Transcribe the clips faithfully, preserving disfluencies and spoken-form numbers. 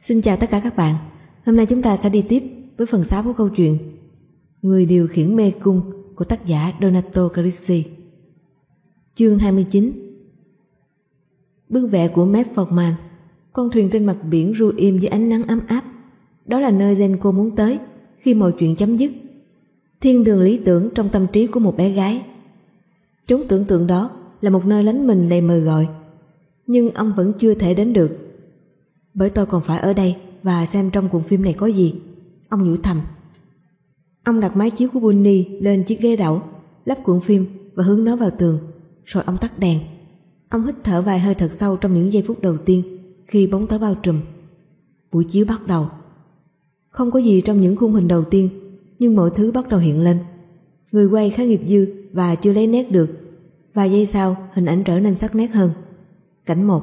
Xin chào tất cả các bạn. Hôm nay chúng ta sẽ đi tiếp với phần sáu của câu chuyện Người điều khiển mê cung của tác giả Donato Carrisi. Chương hai mươi chín. Bức vẽ của Matt Forman. Con thuyền trên mặt biển ru im dưới ánh nắng ấm áp. Đó là nơi Zenko muốn tới khi mọi chuyện chấm dứt. Thiên đường lý tưởng trong tâm trí của một bé gái. Chốn tưởng tượng đó là một nơi lánh mình đầy mời gọi, nhưng ông vẫn chưa thể đến được. Bởi tôi còn phải ở đây và xem trong cuộn phim này có gì, ông nhủ thầm. Ông đặt máy chiếu của Bunny lên chiếc ghế đẩu, lắp cuộn phim và hướng nó vào tường, rồi ông tắt đèn. Ông hít thở vài hơi thật sâu trong những giây phút đầu tiên khi bóng tối bao trùm. Buổi chiếu bắt đầu. Không có gì trong những khung hình đầu tiên, nhưng mọi thứ bắt đầu hiện lên. Người quay khá nghiệp dư và chưa lấy nét được. Vài giây sau, hình ảnh trở nên sắc nét hơn. Cảnh một.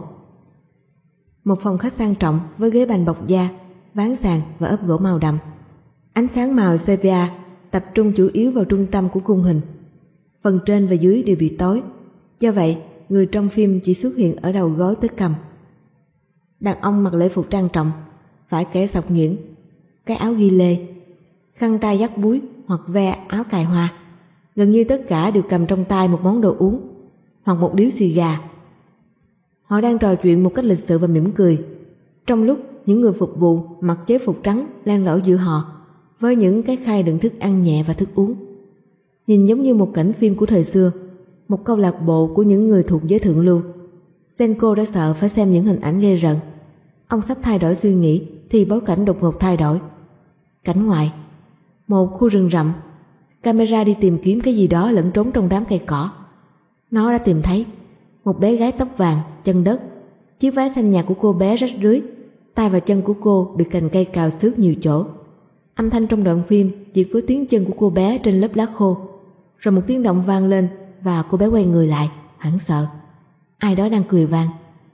Một phòng khách sang trọng với ghế bành bọc da, ván sàn và ốp gỗ màu đậm. Ánh sáng màu sepia tập trung chủ yếu vào trung tâm của khung hình. Phần trên và dưới đều bị tối. Do vậy, người trong phim chỉ xuất hiện ở đầu gối tới cằm. Đàn ông mặc lễ phục trang trọng, vải kẻ sọc nhuyễn, cái áo ghi lê, khăn tay dắt búi hoặc ve áo cài hoa. Gần như tất cả đều cầm trong tay một món đồ uống hoặc một điếu xì gà. Họ đang trò chuyện một cách lịch sự và mỉm cười, trong lúc những người phục vụ mặc chế phục trắng len lỏi giữa họ với những cái khay đựng thức ăn nhẹ và thức uống. Nhìn giống như một cảnh phim của thời xưa, một câu lạc bộ của những người thuộc giới thượng lưu. Zenko đã sợ phải xem những hình ảnh ghê rợn. Ông sắp thay đổi suy nghĩ thì bối cảnh đột ngột thay đổi. Cảnh ngoại. Một khu rừng rậm. Camera đi tìm kiếm cái gì đó lẫn trốn trong đám cây cỏ. Nó đã tìm thấy một bé gái tóc vàng, chân đất. Chiếc váy xanh nhạt của cô bé rách rưới, tay và chân của cô bị cành cây cào xước nhiều chỗ. Âm thanh trong đoạn phim chỉ có tiếng chân của cô bé trên lớp lá khô. Rồi một tiếng động vang lên và cô bé quay người lại, hoảng sợ. Ai đó đang cười vang.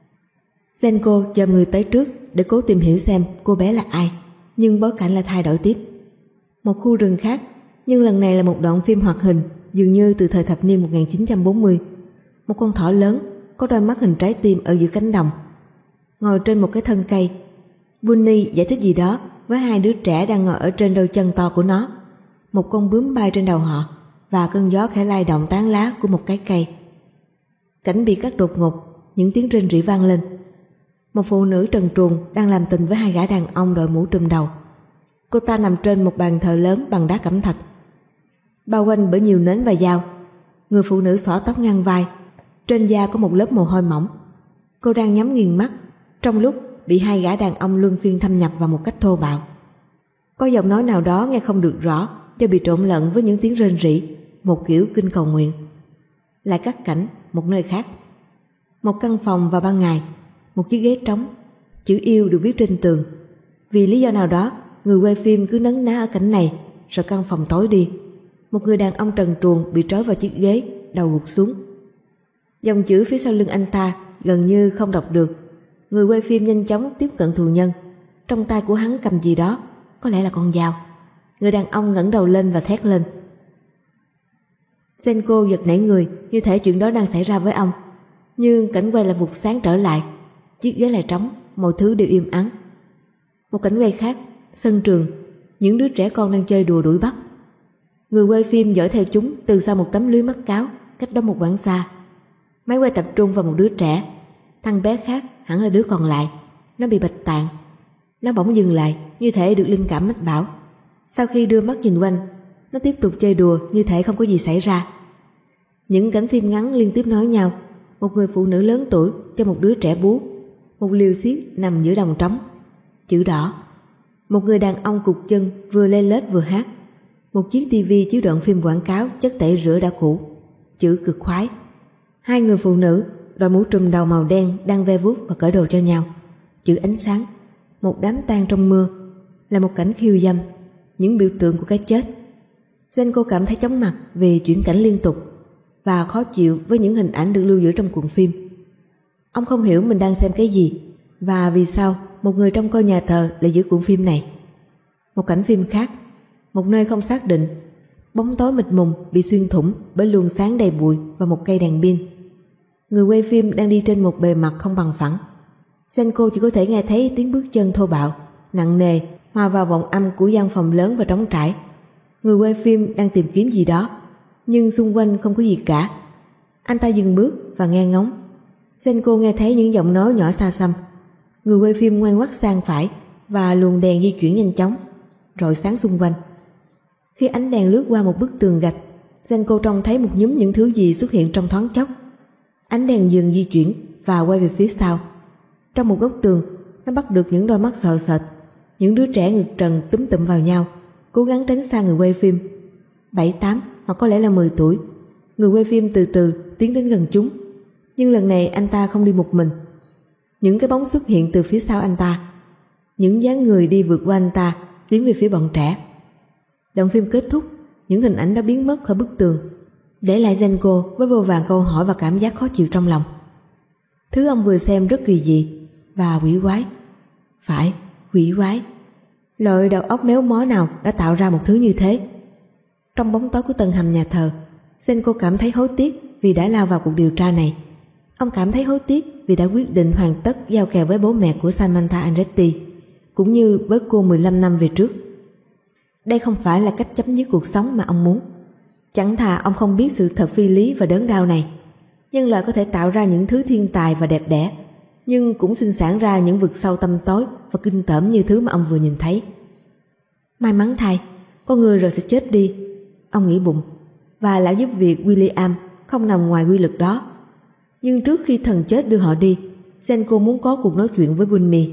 Zenko chồm người tới trước để cố tìm hiểu xem cô bé là ai, nhưng bối cảnh lại thay đổi tiếp. Một khu rừng khác, nhưng lần này là một đoạn phim hoạt hình, dường như từ thời thập niên một nghìn chín trăm bốn mươi. Một con thỏ lớn có đôi mắt hình trái tim ở giữa cánh đồng, ngồi trên một cái thân cây. Bunny giải thích gì đó với hai đứa trẻ đang ngồi ở trên đôi chân to của nó. Một con bướm bay trên đầu họ và cơn gió khẽ lay động tán lá của một cái cây. Cảnh bị cắt đột ngột, những tiếng rên rỉ vang lên. Một phụ nữ trần truồng đang làm tình với hai gã đàn ông đội mũ trùm đầu. Cô ta nằm trên một bàn thờ lớn bằng đá cẩm thạch, bao quanh bởi nhiều nến và dao. Người phụ nữ xõa tóc ngang vai, trên da có một lớp mồ hôi mỏng. Cô đang nhắm nghiền mắt trong lúc bị hai gã đàn ông luân phiên thâm nhập vào một cách thô bạo. Có giọng nói nào đó nghe không được rõ do bị trộn lẫn với những tiếng rên rỉ, một kiểu kinh cầu nguyện. Lại cắt cảnh một nơi khác. Một căn phòng vào ban ngày, một chiếc ghế trống, chữ yêu được viết trên tường. Vì lý do nào đó, người quay phim cứ nấn ná ở cảnh này, rồi căn phòng tối đi. Một người đàn ông trần truồng bị trói vào chiếc ghế, đầu gục xuống. Dòng chữ phía sau lưng anh ta gần như không đọc được. Người quay phim nhanh chóng tiếp cận tù nhân. Trong tay của hắn cầm gì đó, có lẽ là con dao. Người đàn ông ngẩng đầu lên và thét lên. Zenko giật nảy người, như thể chuyện đó đang xảy ra với ông. Nhưng cảnh quay lại vụt sáng trở lại. Chiếc ghế lại trống, mọi thứ đều im ắng. Một cảnh quay khác, sân trường, những đứa trẻ con đang chơi đùa đuổi bắt. Người quay phim dõi theo chúng từ sau một tấm lưới mắt cáo, cách đó một quãng xa. Máy quay tập trung vào một đứa trẻ. Thằng bé khác hẳn là đứa còn lại. Nó bị bạch tạng. Nó bỗng dừng lại, như thể được linh cảm mách bảo. Sau khi đưa mắt nhìn quanh, nó tiếp tục chơi đùa như thể không có gì xảy ra. Những cảnh phim ngắn liên tiếp nói nhau. Một người phụ nữ lớn tuổi cho một đứa trẻ bú. Một liều xiết nằm giữa đồng trống. Chữ đỏ. Một người đàn ông cụt chân vừa lê lết vừa hát. Một chiếc tivi chiếu đoạn phim quảng cáo chất tẩy rửa đã cũ. Chữ cực khoái. Hai người phụ nữ đội mũ trùm đầu màu đen đang ve vuốt và cởi đồ cho nhau. Chữ ánh sáng. Một đám tang trong mưa. Là một cảnh khiêu dâm. Những biểu tượng của cái chết. Zenko cảm thấy chóng mặt vì chuyển cảnh liên tục và khó chịu với những hình ảnh được lưu giữ trong cuộn phim. Ông không hiểu mình đang xem cái gì và vì sao một người trong coi nhà thờ lại giữ cuộn phim này. Một cảnh phim khác, một nơi không xác định, bóng tối mịt mùng bị xuyên thủng bởi luồng sáng đầy bụi và một cây đèn pin. Người quay phim đang đi trên một bề mặt không bằng phẳng. Zenko chỉ có thể nghe thấy tiếng bước chân thô bạo nặng nề hòa vào vọng âm của gian phòng lớn và trống trải. Người quay phim đang tìm kiếm gì đó, nhưng xung quanh không có gì cả. Anh ta dừng bước và nghe ngóng. Zenko nghe thấy những giọng nói nhỏ xa xăm. Người quay phim ngoan ngoắt sang phải và luồng đèn di chuyển nhanh chóng, rọi sáng xung quanh. Khi ánh đèn lướt qua một bức tường gạch, Zenko trông thấy một nhúm những thứ gì xuất hiện trong thoáng chốc. Ánh đèn dừng di chuyển và quay về phía sau. Trong một góc tường, nó bắt được những đôi mắt sợ sệt. Những đứa trẻ ngực trần túm tụm vào nhau, cố gắng tránh xa người quay phim. Bảy tám hoặc có lẽ là mười tuổi. Người quay phim từ từ tiến đến gần chúng. Nhưng lần này anh ta không đi một mình. Những cái bóng xuất hiện từ phía sau anh ta. Những dáng người đi vượt qua anh ta tiến về phía bọn trẻ. Đoạn phim kết thúc, những hình ảnh đã biến mất khỏi bức tường, để lại Zenko với vô vàn câu hỏi và cảm giác khó chịu trong lòng. Thứ ông vừa xem rất kỳ dị và quỷ quái. Phải, quỷ quái. Loại đầu óc méo mó nào đã tạo ra một thứ như thế? Trong bóng tối của tầng hầm nhà thờ, Zenko cảm thấy hối tiếc vì đã lao vào cuộc điều tra này. Ông cảm thấy hối tiếc vì đã quyết định hoàn tất giao kèo với bố mẹ của Samantha Andretti, cũng như với cô mười lăm năm về trước. Đây không phải là cách chấm dứt cuộc sống mà ông muốn. Chẳng thà ông không biết sự thật phi lý và đớn đau này. Nhân loại có thể tạo ra những thứ thiên tài và đẹp đẽ, nhưng cũng sinh sản ra những vực sâu tăm tối và kinh tởm như thứ mà ông vừa nhìn thấy. May mắn thay, con người rồi sẽ chết đi, ông nghĩ bụng, và lão giúp việc William không nằm ngoài quy luật đó. Nhưng trước khi thần chết đưa họ đi, Zenko muốn có cuộc nói chuyện với Bunmi.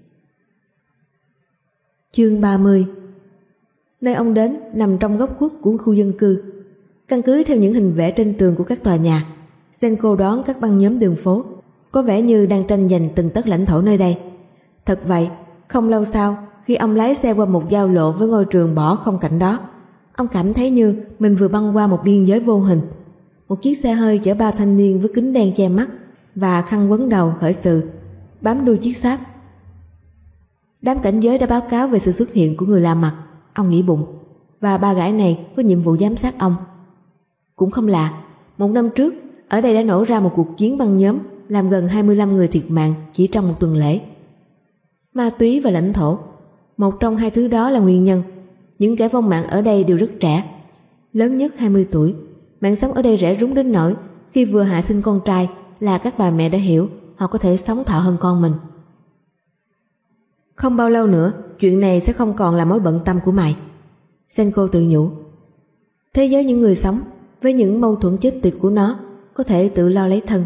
Chương ba mươi. Nơi ông đến nằm trong góc khuất của khu dân cư. Căn cứ theo những hình vẽ trên tường của các tòa nhà, Zenko đoán các băng nhóm đường phố có vẻ như đang tranh giành từng tấc lãnh thổ nơi đây. Thật vậy, không lâu sau, khi ông lái xe qua một giao lộ với ngôi trường bỏ không cạnh đó, ông cảm thấy như mình vừa băng qua một biên giới vô hình. Một chiếc xe hơi chở ba thanh niên với kính đen che mắt và khăn quấn đầu khởi sự, bám đuôi chiếc Saab. Đám cảnh giới đã báo cáo về sự xuất hiện của người lạ mặt, ông nghĩ bụng, và ba gã này có nhiệm vụ giám sát ông. Cũng không lạ, một năm trước, ở đây đã nổ ra một cuộc chiến băng nhóm làm gần hai mươi lăm người thiệt mạng chỉ trong một tuần lễ. Ma túy và lãnh thổ, một trong hai thứ đó là nguyên nhân. Những kẻ vong mạng ở đây đều rất trẻ, lớn nhất hai mươi tuổi. Mạng sống ở đây rẻ rúng đến nỗi khi vừa hạ sinh con trai là các bà mẹ đã hiểu họ có thể sống thọ hơn con mình. Không bao lâu nữa, chuyện này sẽ không còn là mối bận tâm của mày, Zenko tự nhủ. Thế giới những người sống, với những mâu thuẫn chết tiệt của nó, có thể tự lo lấy thân.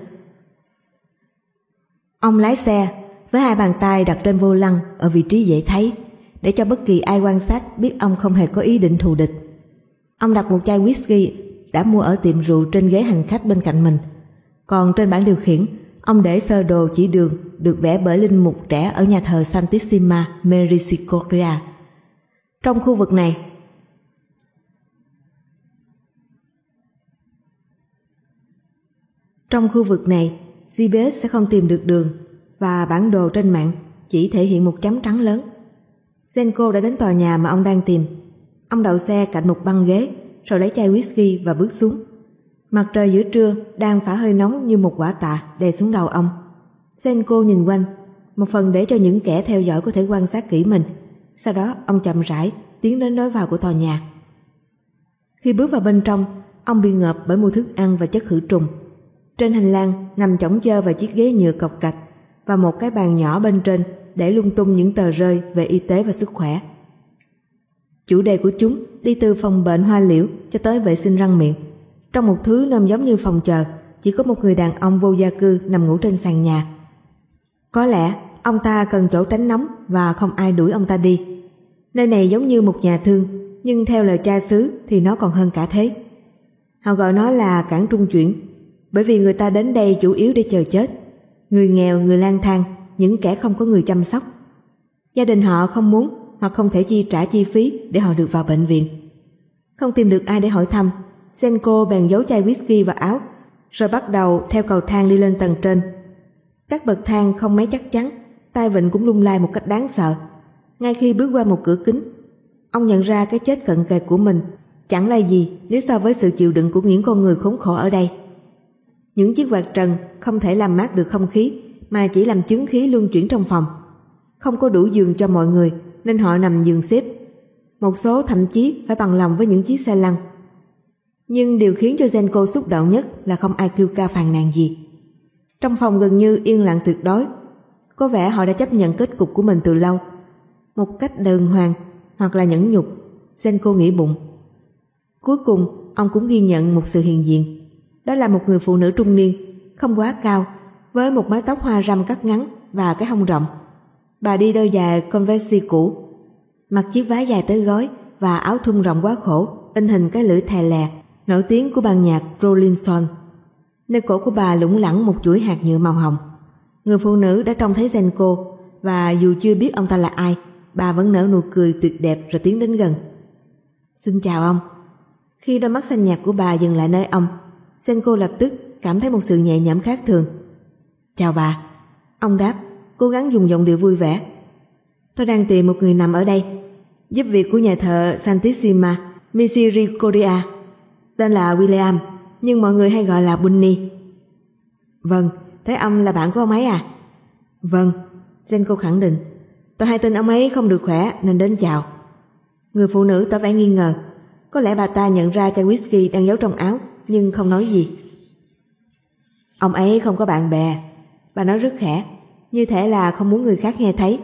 Ông lái xe với hai bàn tay đặt trên vô lăng ở vị trí dễ thấy, để cho bất kỳ ai quan sát biết ông không hề có ý định thù địch. Ông đặt một chai whisky đã mua ở tiệm rượu trên ghế hành khách bên cạnh mình. Còn trên bảng điều khiển, ông để sơ đồ chỉ đường được vẽ bởi linh mục trẻ ở nhà thờ Santissima Misericordia. Trong khu vực này, Trong khu vực này, giê pê ét sẽ không tìm được đường, và bản đồ trên mạng chỉ thể hiện một chấm trắng lớn. Zenko đã đến tòa nhà mà ông đang tìm. Ông đậu xe cạnh một băng ghế, rồi lấy chai whisky và bước xuống. Mặt trời giữa trưa đang phả hơi nóng như một quả tạ đè xuống đầu ông. Zenko nhìn quanh, một phần để cho những kẻ theo dõi có thể quan sát kỹ mình. Sau đó ông chậm rãi tiến đến lối vào của tòa nhà. Khi bước vào bên trong, ông bị ngợp bởi mùi thức ăn và chất khử trùng. Trên hành lang nằm chõng chơ vài chiếc ghế nhựa cộc cạch và một cái bàn nhỏ bên trên để lung tung những tờ rơi về y tế và sức khỏe. Chủ đề của chúng đi từ phòng bệnh hoa liễu cho tới vệ sinh răng miệng. Trong một thứ nôm giống như phòng chờ, chỉ có một người đàn ông vô gia cư nằm ngủ trên sàn nhà. Có lẽ ông ta cần chỗ tránh nóng và không ai đuổi ông ta đi. Nơi này giống như một nhà thương, nhưng theo lời cha xứ thì nó còn hơn cả thế. Họ gọi nó là cảng trung chuyển, bởi vì người ta đến đây chủ yếu để chờ chết. Người nghèo, người lang thang, những kẻ không có người chăm sóc. Gia đình họ không muốn hoặc không thể chi trả chi phí để họ được vào bệnh viện. Không tìm được ai để hỏi thăm, Zenko bèn giấu chai whisky vào áo, rồi bắt đầu theo cầu thang đi lên tầng trên. Các bậc thang không mấy chắc chắn, tay vịn cũng lung lay một cách đáng sợ. Ngay khi bước qua một cửa kính, ông nhận ra cái chết cận kề của mình chẳng là gì nếu so với sự chịu đựng của những con người khốn khổ ở đây. Những chiếc quạt trần không thể làm mát được không khí, mà chỉ làm chứng khí luân chuyển trong phòng. Không có đủ giường cho mọi người, nên họ nằm giường xếp. Một số thậm chí phải bằng lòng với những chiếc xe lăn. Nhưng điều khiến cho Zenko xúc động nhất là không ai kêu ca phàn nàn gì. Trong phòng gần như yên lặng tuyệt đối. Có vẻ họ đã chấp nhận kết cục của mình từ lâu, một cách đàng hoàng hoặc là nhẫn nhục, Zenko nghĩ bụng. Cuối cùng ông cũng ghi nhận một sự hiện diện. Đó là một người phụ nữ trung niên, không quá cao, với một mái tóc hoa râm cắt ngắn và cái hông rộng. Bà đi đôi giày Converse cũ, mặc chiếc váy dài tới gối và áo thun rộng quá khổ in hình cái lưỡi thè lè nổi tiếng của ban nhạc Rolling Stone. Nơi cổ của bà lủng lẳng một chuỗi hạt nhựa màu hồng. Người phụ nữ đã trông thấy Zenko, và dù chưa biết ông ta là ai, bà vẫn nở nụ cười tuyệt đẹp rồi tiến đến gần. Xin chào ông. Khi đôi mắt xanh nhạt của bà dừng lại nơi ông, Zenko lập tức cảm thấy một sự nhẹ nhõm khác thường. Chào bà. Ông đáp, cố gắng dùng giọng điệu vui vẻ. Tôi đang tìm một người nằm ở đây, giúp việc của nhà thờ Santissima Misericordia. Tên là William, nhưng mọi người hay gọi là Bunny. Vâng, thế ông là bạn của ông ấy à? Vâng, Zenko khẳng định. Tôi hay tin ông ấy không được khỏe nên đến chào. Người phụ nữ tỏ vẻ nghi ngờ. Có lẽ bà ta nhận ra chai whisky đang giấu trong áo, nhưng không nói gì. Ông ấy không có bạn bè, bà nói rất khẽ, như thể là không muốn người khác nghe thấy.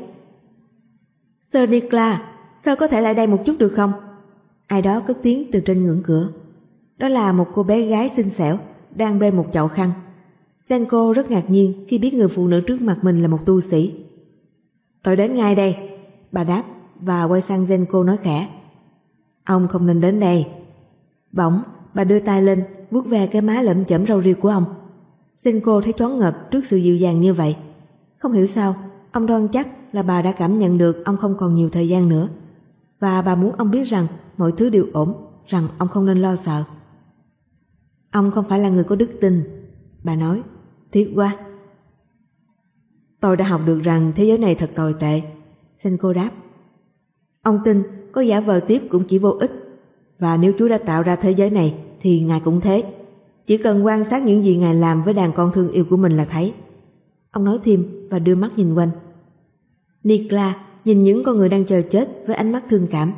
Sir Nicholas, sao có thể lại đây một chút được không? Ai đó cất tiếng từ trên ngưỡng cửa. Đó là một cô bé gái xinh xẻo đang bê một chậu khăn. Zenko rất ngạc nhiên khi biết người phụ nữ trước mặt mình là một tu sĩ. Tôi đến ngay đây, bà đáp và quay sang Zenko nói khẽ. Ông không nên đến đây. Bỗng bà đưa tay lên vuốt ve cái má lởm chởm râu ria của ông. Zenko thấy choáng ngợp trước sự dịu dàng như vậy. Không hiểu sao ông đoan chắc là bà đã cảm nhận được ông không còn nhiều thời gian nữa, và bà muốn ông biết rằng mọi thứ đều ổn, rằng ông không nên lo sợ. Ông không phải là người có đức tin, bà nói. Tiếc quá. Tôi đã học được rằng thế giới này thật tồi tệ, Zenko đáp. Ông tin có giả vờ tiếp cũng chỉ vô ích, và nếu Chúa đã tạo ra thế giới này thì Ngài cũng thế. Chỉ cần quan sát những gì Ngài làm với đàn con thương yêu của mình là thấy. Ông nói thêm và đưa mắt nhìn quanh. Nicholas nhìn những con người đang chờ chết với ánh mắt thương cảm.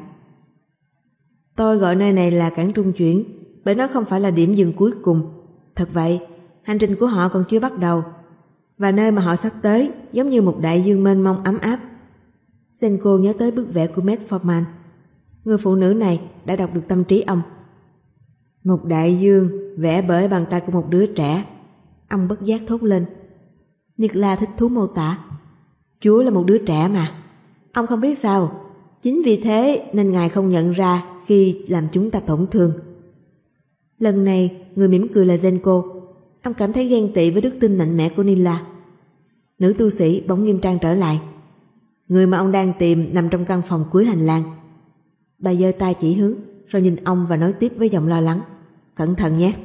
Tôi gọi nơi này là cảng trung chuyển, bởi nó không phải là điểm dừng cuối cùng. Thật vậy, hành trình của họ còn chưa bắt đầu, và nơi mà họ sắp tới giống như một đại dương mênh mông ấm áp. Zenko nhớ tới bức vẽ của Matt Forman. Người phụ nữ này đã đọc được tâm trí ông. Một đại dương vẽ bởi bàn tay của một đứa trẻ. Ông bất giác thốt lên. Nicholas thích thú mô tả. Chúa là một đứa trẻ mà. Ông không biết sao, chính vì thế nên Ngài không nhận ra khi làm chúng ta tổn thương. Lần này người mỉm cười là Zenko. Ông cảm thấy ghen tị với đức tin mạnh mẽ của Nila. Nữ tu sĩ bỗng nghiêm trang trở lại. Người mà ông đang tìm nằm trong căn phòng cuối hành lang. Bà giơ tay chỉ hướng, rồi nhìn ông và nói tiếp với giọng lo lắng. Cẩn thận nhé.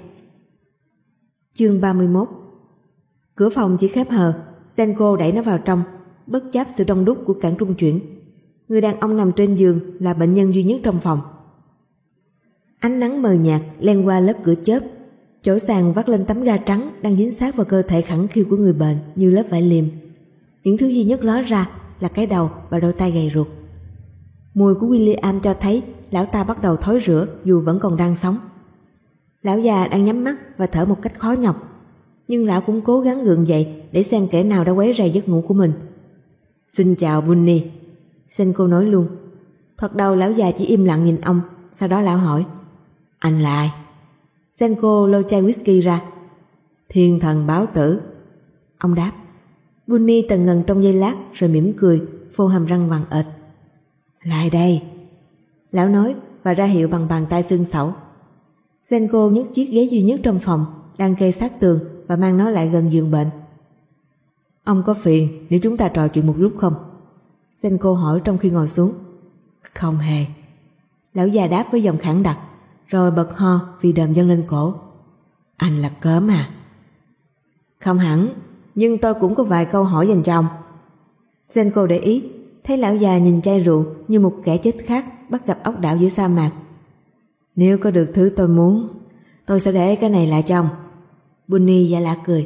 Chương ba mươi mốt. Cửa phòng chỉ khép hờ. Zenko đẩy nó vào trong, bất chấp sự đông đúc của cảng trung chuyển. Người đàn ông nằm trên giường là bệnh nhân duy nhất trong phòng. Ánh nắng mờ nhạt len qua lớp cửa chớp. Chỗ sàn vắt lên tấm ga trắng đang dính sát vào cơ thể khẳng khiu của người bệnh như lớp vải liềm. Những thứ duy nhất ló ra là cái đầu và đôi tay gầy ruột. Mùi của William cho thấy lão ta bắt đầu thối rữa dù vẫn còn đang sống. Lão già đang nhắm mắt và thở một cách khó nhọc, nhưng lão cũng cố gắng gượng dậy để xem kẻ nào đã quấy rầy giấc ngủ của mình. Xin chào Bunny, Zenko nói luôn. Thoạt đầu lão già chỉ im lặng nhìn ông, sau đó lão hỏi. Anh là ai? Zenko lôi chai whisky ra. Thiên thần báo tử, ông đáp. Bunny tần ngần trong giây lát rồi mỉm cười, phô hàm răng vàng ệt. Lại đây, lão nói và ra hiệu bằng bàn tay xương xẩu. Zenko nhấc chiếc ghế duy nhất trong phòng đang kê sát tường và mang nó lại gần giường bệnh. Ông có phiền nếu chúng ta trò chuyện một lúc không? Zenko hỏi trong khi ngồi xuống. Không hề, lão già đáp với giọng khẳng đặc, rồi bật ho vì đờm dâng lên cổ. Anh là cớm à? Không hẳn, nhưng tôi cũng có vài câu hỏi dành cho ông. Zenko để ý thấy lão già nhìn chai rượu như một kẻ chết khát bắt gặp ốc đảo giữa sa mạc. Nếu có được thứ tôi muốn, tôi sẽ để cái này lại cho ông. Bunny giả lạ cười.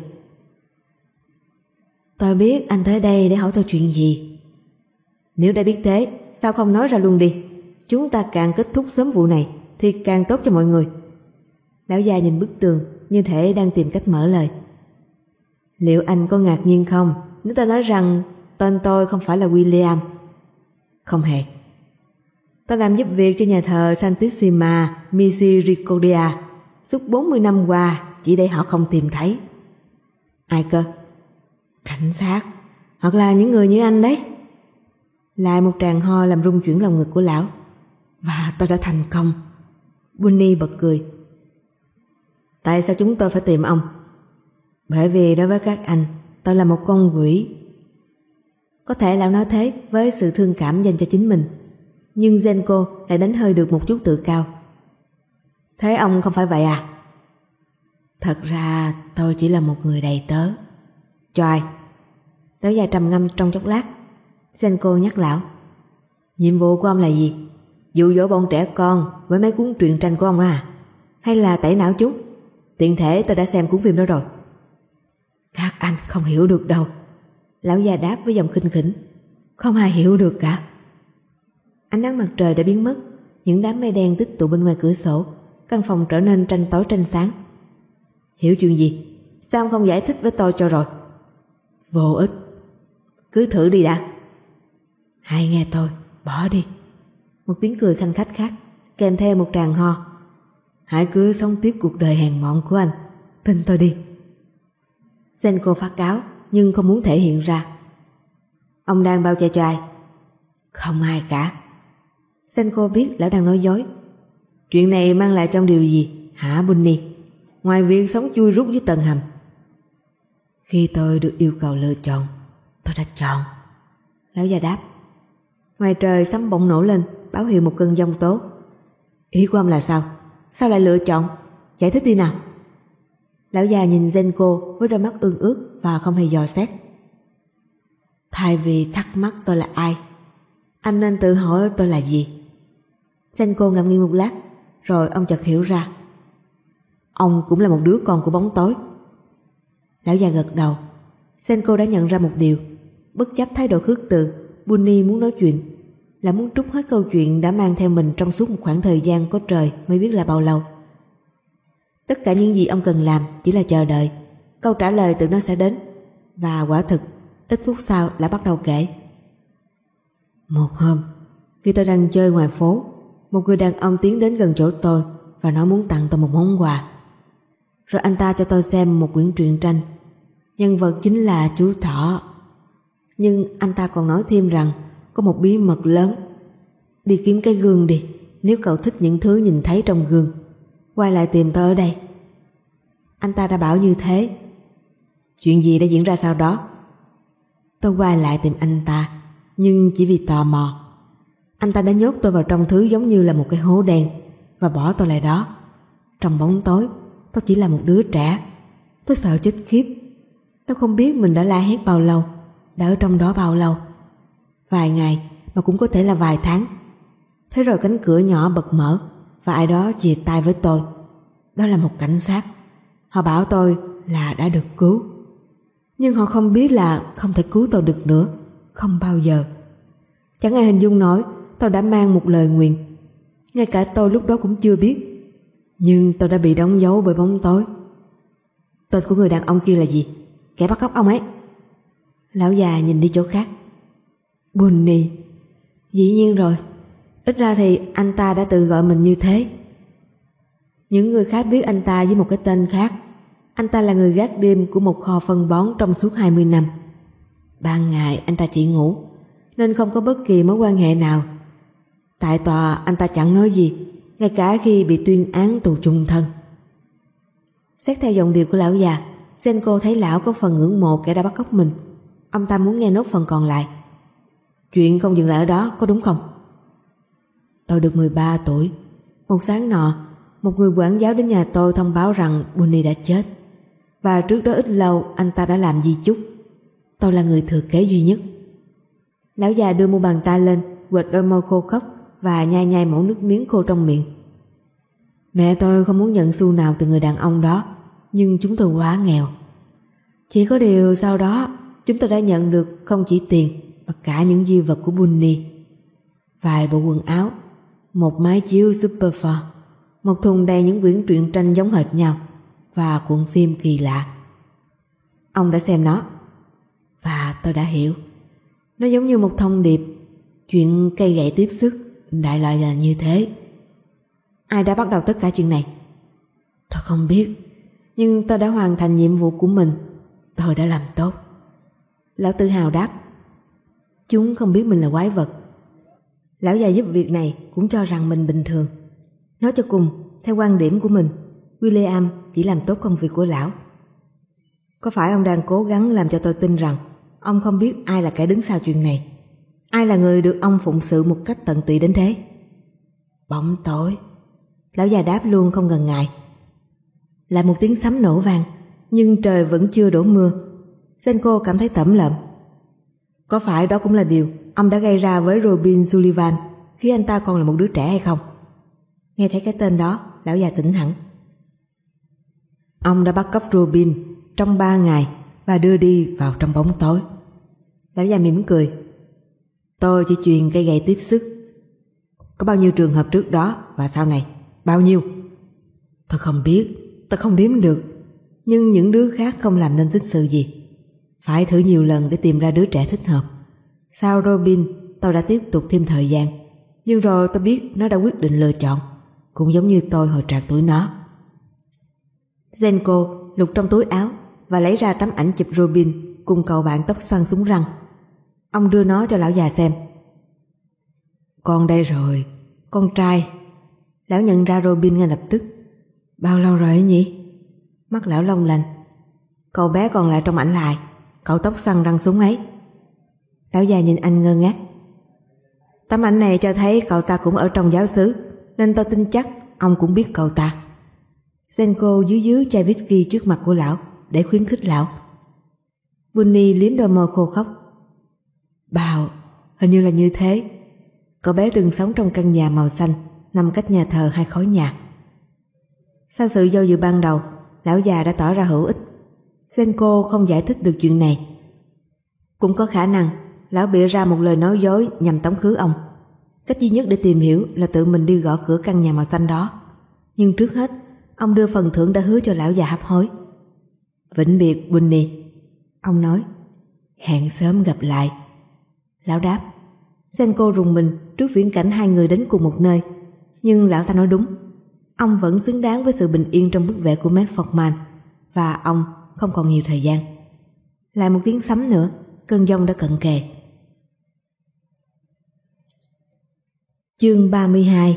Tôi biết anh tới đây để hỏi tôi chuyện gì. Nếu đã biết thế, sao không nói ra luôn đi? Chúng ta càng kết thúc sớm vụ này thì càng tốt cho mọi người. Lão già nhìn bức tường như thể đang tìm cách mở lời. Liệu anh có ngạc nhiên không nếu ta nói rằng tên tôi không phải là William? Không hề. Tôi làm giúp việc cho nhà thờ Santissima Misericordia suốt bốn mươi năm qua chỉ để họ không tìm thấy. Ai cơ? Cảnh sát, hoặc là những người như anh đấy. Lại một tràng ho làm rung chuyển lòng ngực của lão. Và tôi đã thành công. Bunny bật cười. Tại sao chúng tôi phải tìm ông? Bởi vì đối với các anh, tôi là một con quỷ. Có thể lão nói thế với sự thương cảm dành cho chính mình, nhưng Zenko lại đánh hơi được một chút tự cao. Thế ông không phải vậy à? Thật ra tôi chỉ là một người đầy tớ. Cho ai? Lão già trầm ngâm trong chốc lát. Zenko nhắc lão. Nhiệm vụ của ông là gì? Dụ dỗ bọn trẻ con với mấy cuốn truyện tranh của ông đó à? Hay là tẩy não chúng? Tiện thể tôi đã xem cuốn phim đó rồi. Các anh không hiểu được đâu. Lão già đáp với giọng khinh khỉnh. Không ai hiểu được cả. Ánh nắng mặt trời đã biến mất. Những đám mây đen tích tụ bên ngoài cửa sổ. Căn phòng trở nên tranh tối tranh sáng. Hiểu chuyện gì? Sao ông không giải thích với tôi cho rồi? Vô ích. Cứ thử đi đã. Hãy nghe tôi, bỏ đi. Một tiếng cười khanh khách khác kèm theo một tràng ho. Hãy cứ sống tiếp cuộc đời hèn mọn của anh. Tin tôi đi. Zenko phát cáo nhưng không muốn thể hiện ra. Ông đang bao che cho ai? Không ai cả. Zenko biết lão đang nói dối. Chuyện này mang lại trong điều gì hả Bunny? Ngoài việc sống chui rút với tầng hầm. Khi tôi được yêu cầu lựa chọn, tôi đã chọn. Lão già đáp. Ngoài trời sấm bỗng nổ lên, báo hiệu một cơn giông tố. Ý của ông là sao? Sao lại lựa chọn? Giải thích đi nào. Lão già nhìn Zenko với đôi mắt ương ướt và không hề dò xét. Thay vì thắc mắc tôi là ai, anh nên tự hỏi tôi là gì. Zenko ngẫm nghĩ một lát, rồi ông chợt hiểu ra. Ông cũng là một đứa con của bóng tối. Lão già gật đầu. Zenko đã nhận ra một điều. Bất chấp thái độ khước từ, Bunny muốn nói chuyện. Là muốn trút hết câu chuyện đã mang theo mình trong suốt một khoảng thời gian có trời mới biết là bao lâu. Tất cả những gì ông cần làm chỉ là chờ đợi. Câu trả lời tự nó sẽ đến. Và quả thực, ít phút sau đã bắt đầu kể. Một hôm, khi tôi đang chơi ngoài phố, một người đàn ông tiến đến gần chỗ tôi và nói muốn tặng tôi một món quà. Rồi anh ta cho tôi xem một quyển truyện tranh. Nhân vật chính là chú thỏ. Nhưng anh ta còn nói thêm rằng có một bí mật lớn. Đi kiếm cái gương đi. Nếu cậu thích những thứ nhìn thấy trong gương, quay lại tìm tôi ở đây. Anh ta đã bảo như thế. Chuyện gì đã diễn ra sau đó? Tôi quay lại tìm anh ta, nhưng chỉ vì tò mò. Anh ta đã nhốt tôi vào trong thứ giống như là một cái hố đen và bỏ tôi lại đó. Trong bóng tối, tôi chỉ là một đứa trẻ. Tôi sợ chết khiếp. Tôi không biết mình đã la hét bao lâu, đã ở trong đó bao lâu. Vài ngày mà cũng có thể là vài tháng. Thế rồi cánh cửa nhỏ bật mở và ai đó chìa tay với tôi. Đó là một cảnh sát. Họ bảo tôi là đã được cứu. Nhưng họ không biết là không thể cứu tôi được nữa. Không bao giờ. Chẳng ai hình dung nổi tôi đã mang một lời nguyền. Ngay cả tôi lúc đó cũng chưa biết. Nhưng tôi đã bị đóng dấu bởi bóng tối. Tên của người đàn ông kia là gì? Kẻ bắt cóc ông ấy. Lão già nhìn đi chỗ khác. Bunny. Dĩ nhiên rồi. Ít ra thì anh ta đã tự gọi mình như thế. Những người khác biết anh ta với một cái tên khác. Anh ta là người gác đêm của một kho phân bón trong suốt hai mươi năm. Ban ngày anh ta chỉ ngủ, nên không có bất kỳ mối quan hệ nào. Tại tòa anh ta chẳng nói gì, ngay cả khi bị tuyên án tù chung thân. Xét theo giọng điệu của lão già, Zenko thấy lão có phần ngưỡng mộ kẻ đã bắt cóc mình. Ông ta muốn nghe nốt phần còn lại. Chuyện không dừng lại ở đó, có đúng không? Tôi được mười ba tuổi. Một sáng nọ, một người quản giáo đến nhà tôi thông báo rằng Bunny đã chết. Và trước đó ít lâu anh ta đã làm di chúc. Tôi là người thừa kế duy nhất. Lão già đưa mu bàn tay lên, quệt đôi môi khô khốc và nhai nhai mẩu nước miếng khô trong miệng. Mẹ tôi không muốn nhận xu nào từ người đàn ông đó, nhưng chúng tôi quá nghèo. Chỉ có điều sau đó chúng tôi đã nhận được không chỉ tiền mà cả những di vật của Bunny. vài bộ quần áo, một máy chiếu Superfour, một thùng đầy những quyển truyện tranh giống hệt nhau và cuộn phim kỳ lạ. Ông đã xem nó và tôi đã hiểu. Nó giống như một thông điệp, chuyện cây gậy tiếp sức, đại loại là như thế. Ai đã bắt đầu tất cả chuyện này? Tôi không biết, nhưng tôi đã hoàn thành nhiệm vụ của mình. Tôi đã làm tốt. Lão tự hào đáp. Chúng không biết mình là quái vật. Lão già giúp việc này cũng cho rằng mình bình thường. Nói cho cùng, theo quan điểm của mình, William chỉ làm tốt công việc của lão. Có phải ông đang cố gắng làm cho tôi tin rằng ông không biết ai là kẻ đứng sau chuyện này? Ai là người được ông phụng sự một cách tận tụy đến thế? Bóng tối. Lão già đáp luôn không ngần ngại. Lại một tiếng sấm nổ vang, nhưng trời vẫn chưa đổ mưa. Senko cảm thấy tẩm lợm. Có phải đó cũng là điều ông đã gây ra với Robin Sullivan khi anh ta còn là một đứa trẻ hay không? Nghe thấy cái tên đó, lão già tỉnh hẳn. Ông đã bắt cóc Robin trong ba ngày và đưa đi vào trong bóng tối. Lão già mỉm cười. Tôi chỉ truyền cây gậy tiếp sức. Có bao nhiêu trường hợp trước đó và sau này? Bao nhiêu? Tôi không biết, tôi không đếm được. Nhưng những đứa khác không làm nên tích sự gì. Phải thử nhiều lần để tìm ra đứa trẻ thích hợp. Sau Robin, tôi đã tiếp tục thêm thời gian. Nhưng rồi tôi biết nó đã quyết định lựa chọn, cũng giống như tôi hồi trạc tuổi nó. Senko lục trong túi áo và lấy ra tấm ảnh chụp Robin cùng cậu bạn tóc xoăn súng răng. Ông đưa nó cho lão già xem. Con đây rồi, con trai. Lão nhận ra Robin ngay lập tức. Bao lâu rồi ấy nhỉ? Mắt lão long lanh. Cậu bé còn lại trong ảnh lại, cậu tóc xoăn răng súng ấy. Lão già nhìn anh ngơ ngác. Tấm ảnh này cho thấy cậu ta cũng ở trong giáo xứ, nên tôi tin chắc ông cũng biết cậu ta. Senko dưới dưới chai whisky trước mặt của lão để khuyến khích lão. Bunny liếm đôi môi khô khóc. Bao, hình như là như thế. Cậu bé từng sống trong căn nhà màu xanh nằm cách nhà thờ hai khối nhà. Sau sự do dự ban đầu, lão già đã tỏ ra hữu ích. Senko không giải thích được chuyện này. Cũng có khả năng lão bịa ra một lời nói dối nhằm tống khứ ông. Cách duy nhất để tìm hiểu là tự mình đi gõ cửa căn nhà màu xanh đó. Nhưng trước hết, ông đưa phần thưởng đã hứa cho lão già hấp hối. Vĩnh biệt Bunny, ông nói. Hẹn sớm gặp lại. Lão đáp. Senko rùng mình trước viễn cảnh hai người đến cùng một nơi. Nhưng lão ta nói đúng. Ông vẫn xứng đáng với sự bình yên trong bức vẽ của Matt Forman. Và ông không còn nhiều thời gian. Lại một tiếng sấm nữa, cơn giông đã cận kề. Chương ba mươi hai.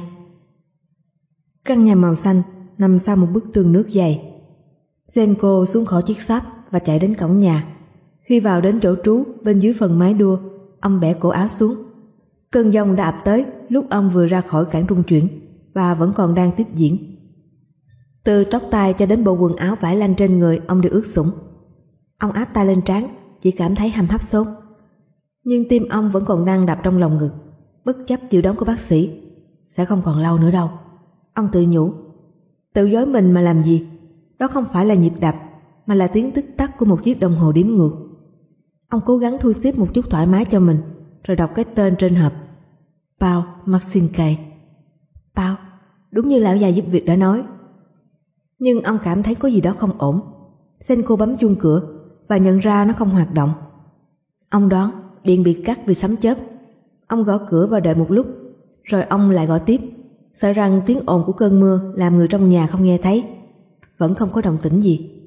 Căn nhà màu xanh nằm sau một bức tường nước dày. Senko xuống khỏi chiếc sáp và chạy đến cổng nhà. Khi vào đến chỗ trú bên dưới phần mái đua, ông bẻ cổ áo xuống. Cơn giông đã ập tới lúc ông vừa ra khỏi cảng trung chuyển và vẫn còn đang tiếp diễn. Từ tóc tai cho đến bộ quần áo vải lanh trên người ông đều ướt sũng. Ông áp tay lên trán, chỉ cảm thấy hầm hấp sốt. Nhưng tim ông vẫn còn đang đập trong lồng ngực, bất chấp dự đoán của bác sĩ. Sẽ không còn lâu nữa đâu. Ông tự nhủ. Tự dối mình mà làm gì? Đó không phải là nhịp đập, mà là tiếng tích tắc của một chiếc đồng hồ đếm ngược. Ông cố gắng thu xếp một chút thoải mái cho mình, rồi đọc cái tên trên hộp. Paul Marcinkai. Paul, đúng như lão già giúp việc đã nói. Nhưng ông cảm thấy có gì đó không ổn. Senko bấm chuông cửa và nhận ra nó không hoạt động. Ông đoán điện bị cắt vì sấm chớp. Ông gõ cửa và đợi một lúc, rồi ông lại gõ tiếp, sợ rằng tiếng ồn của cơn mưa làm người trong nhà không nghe thấy. Vẫn không có động tĩnh gì.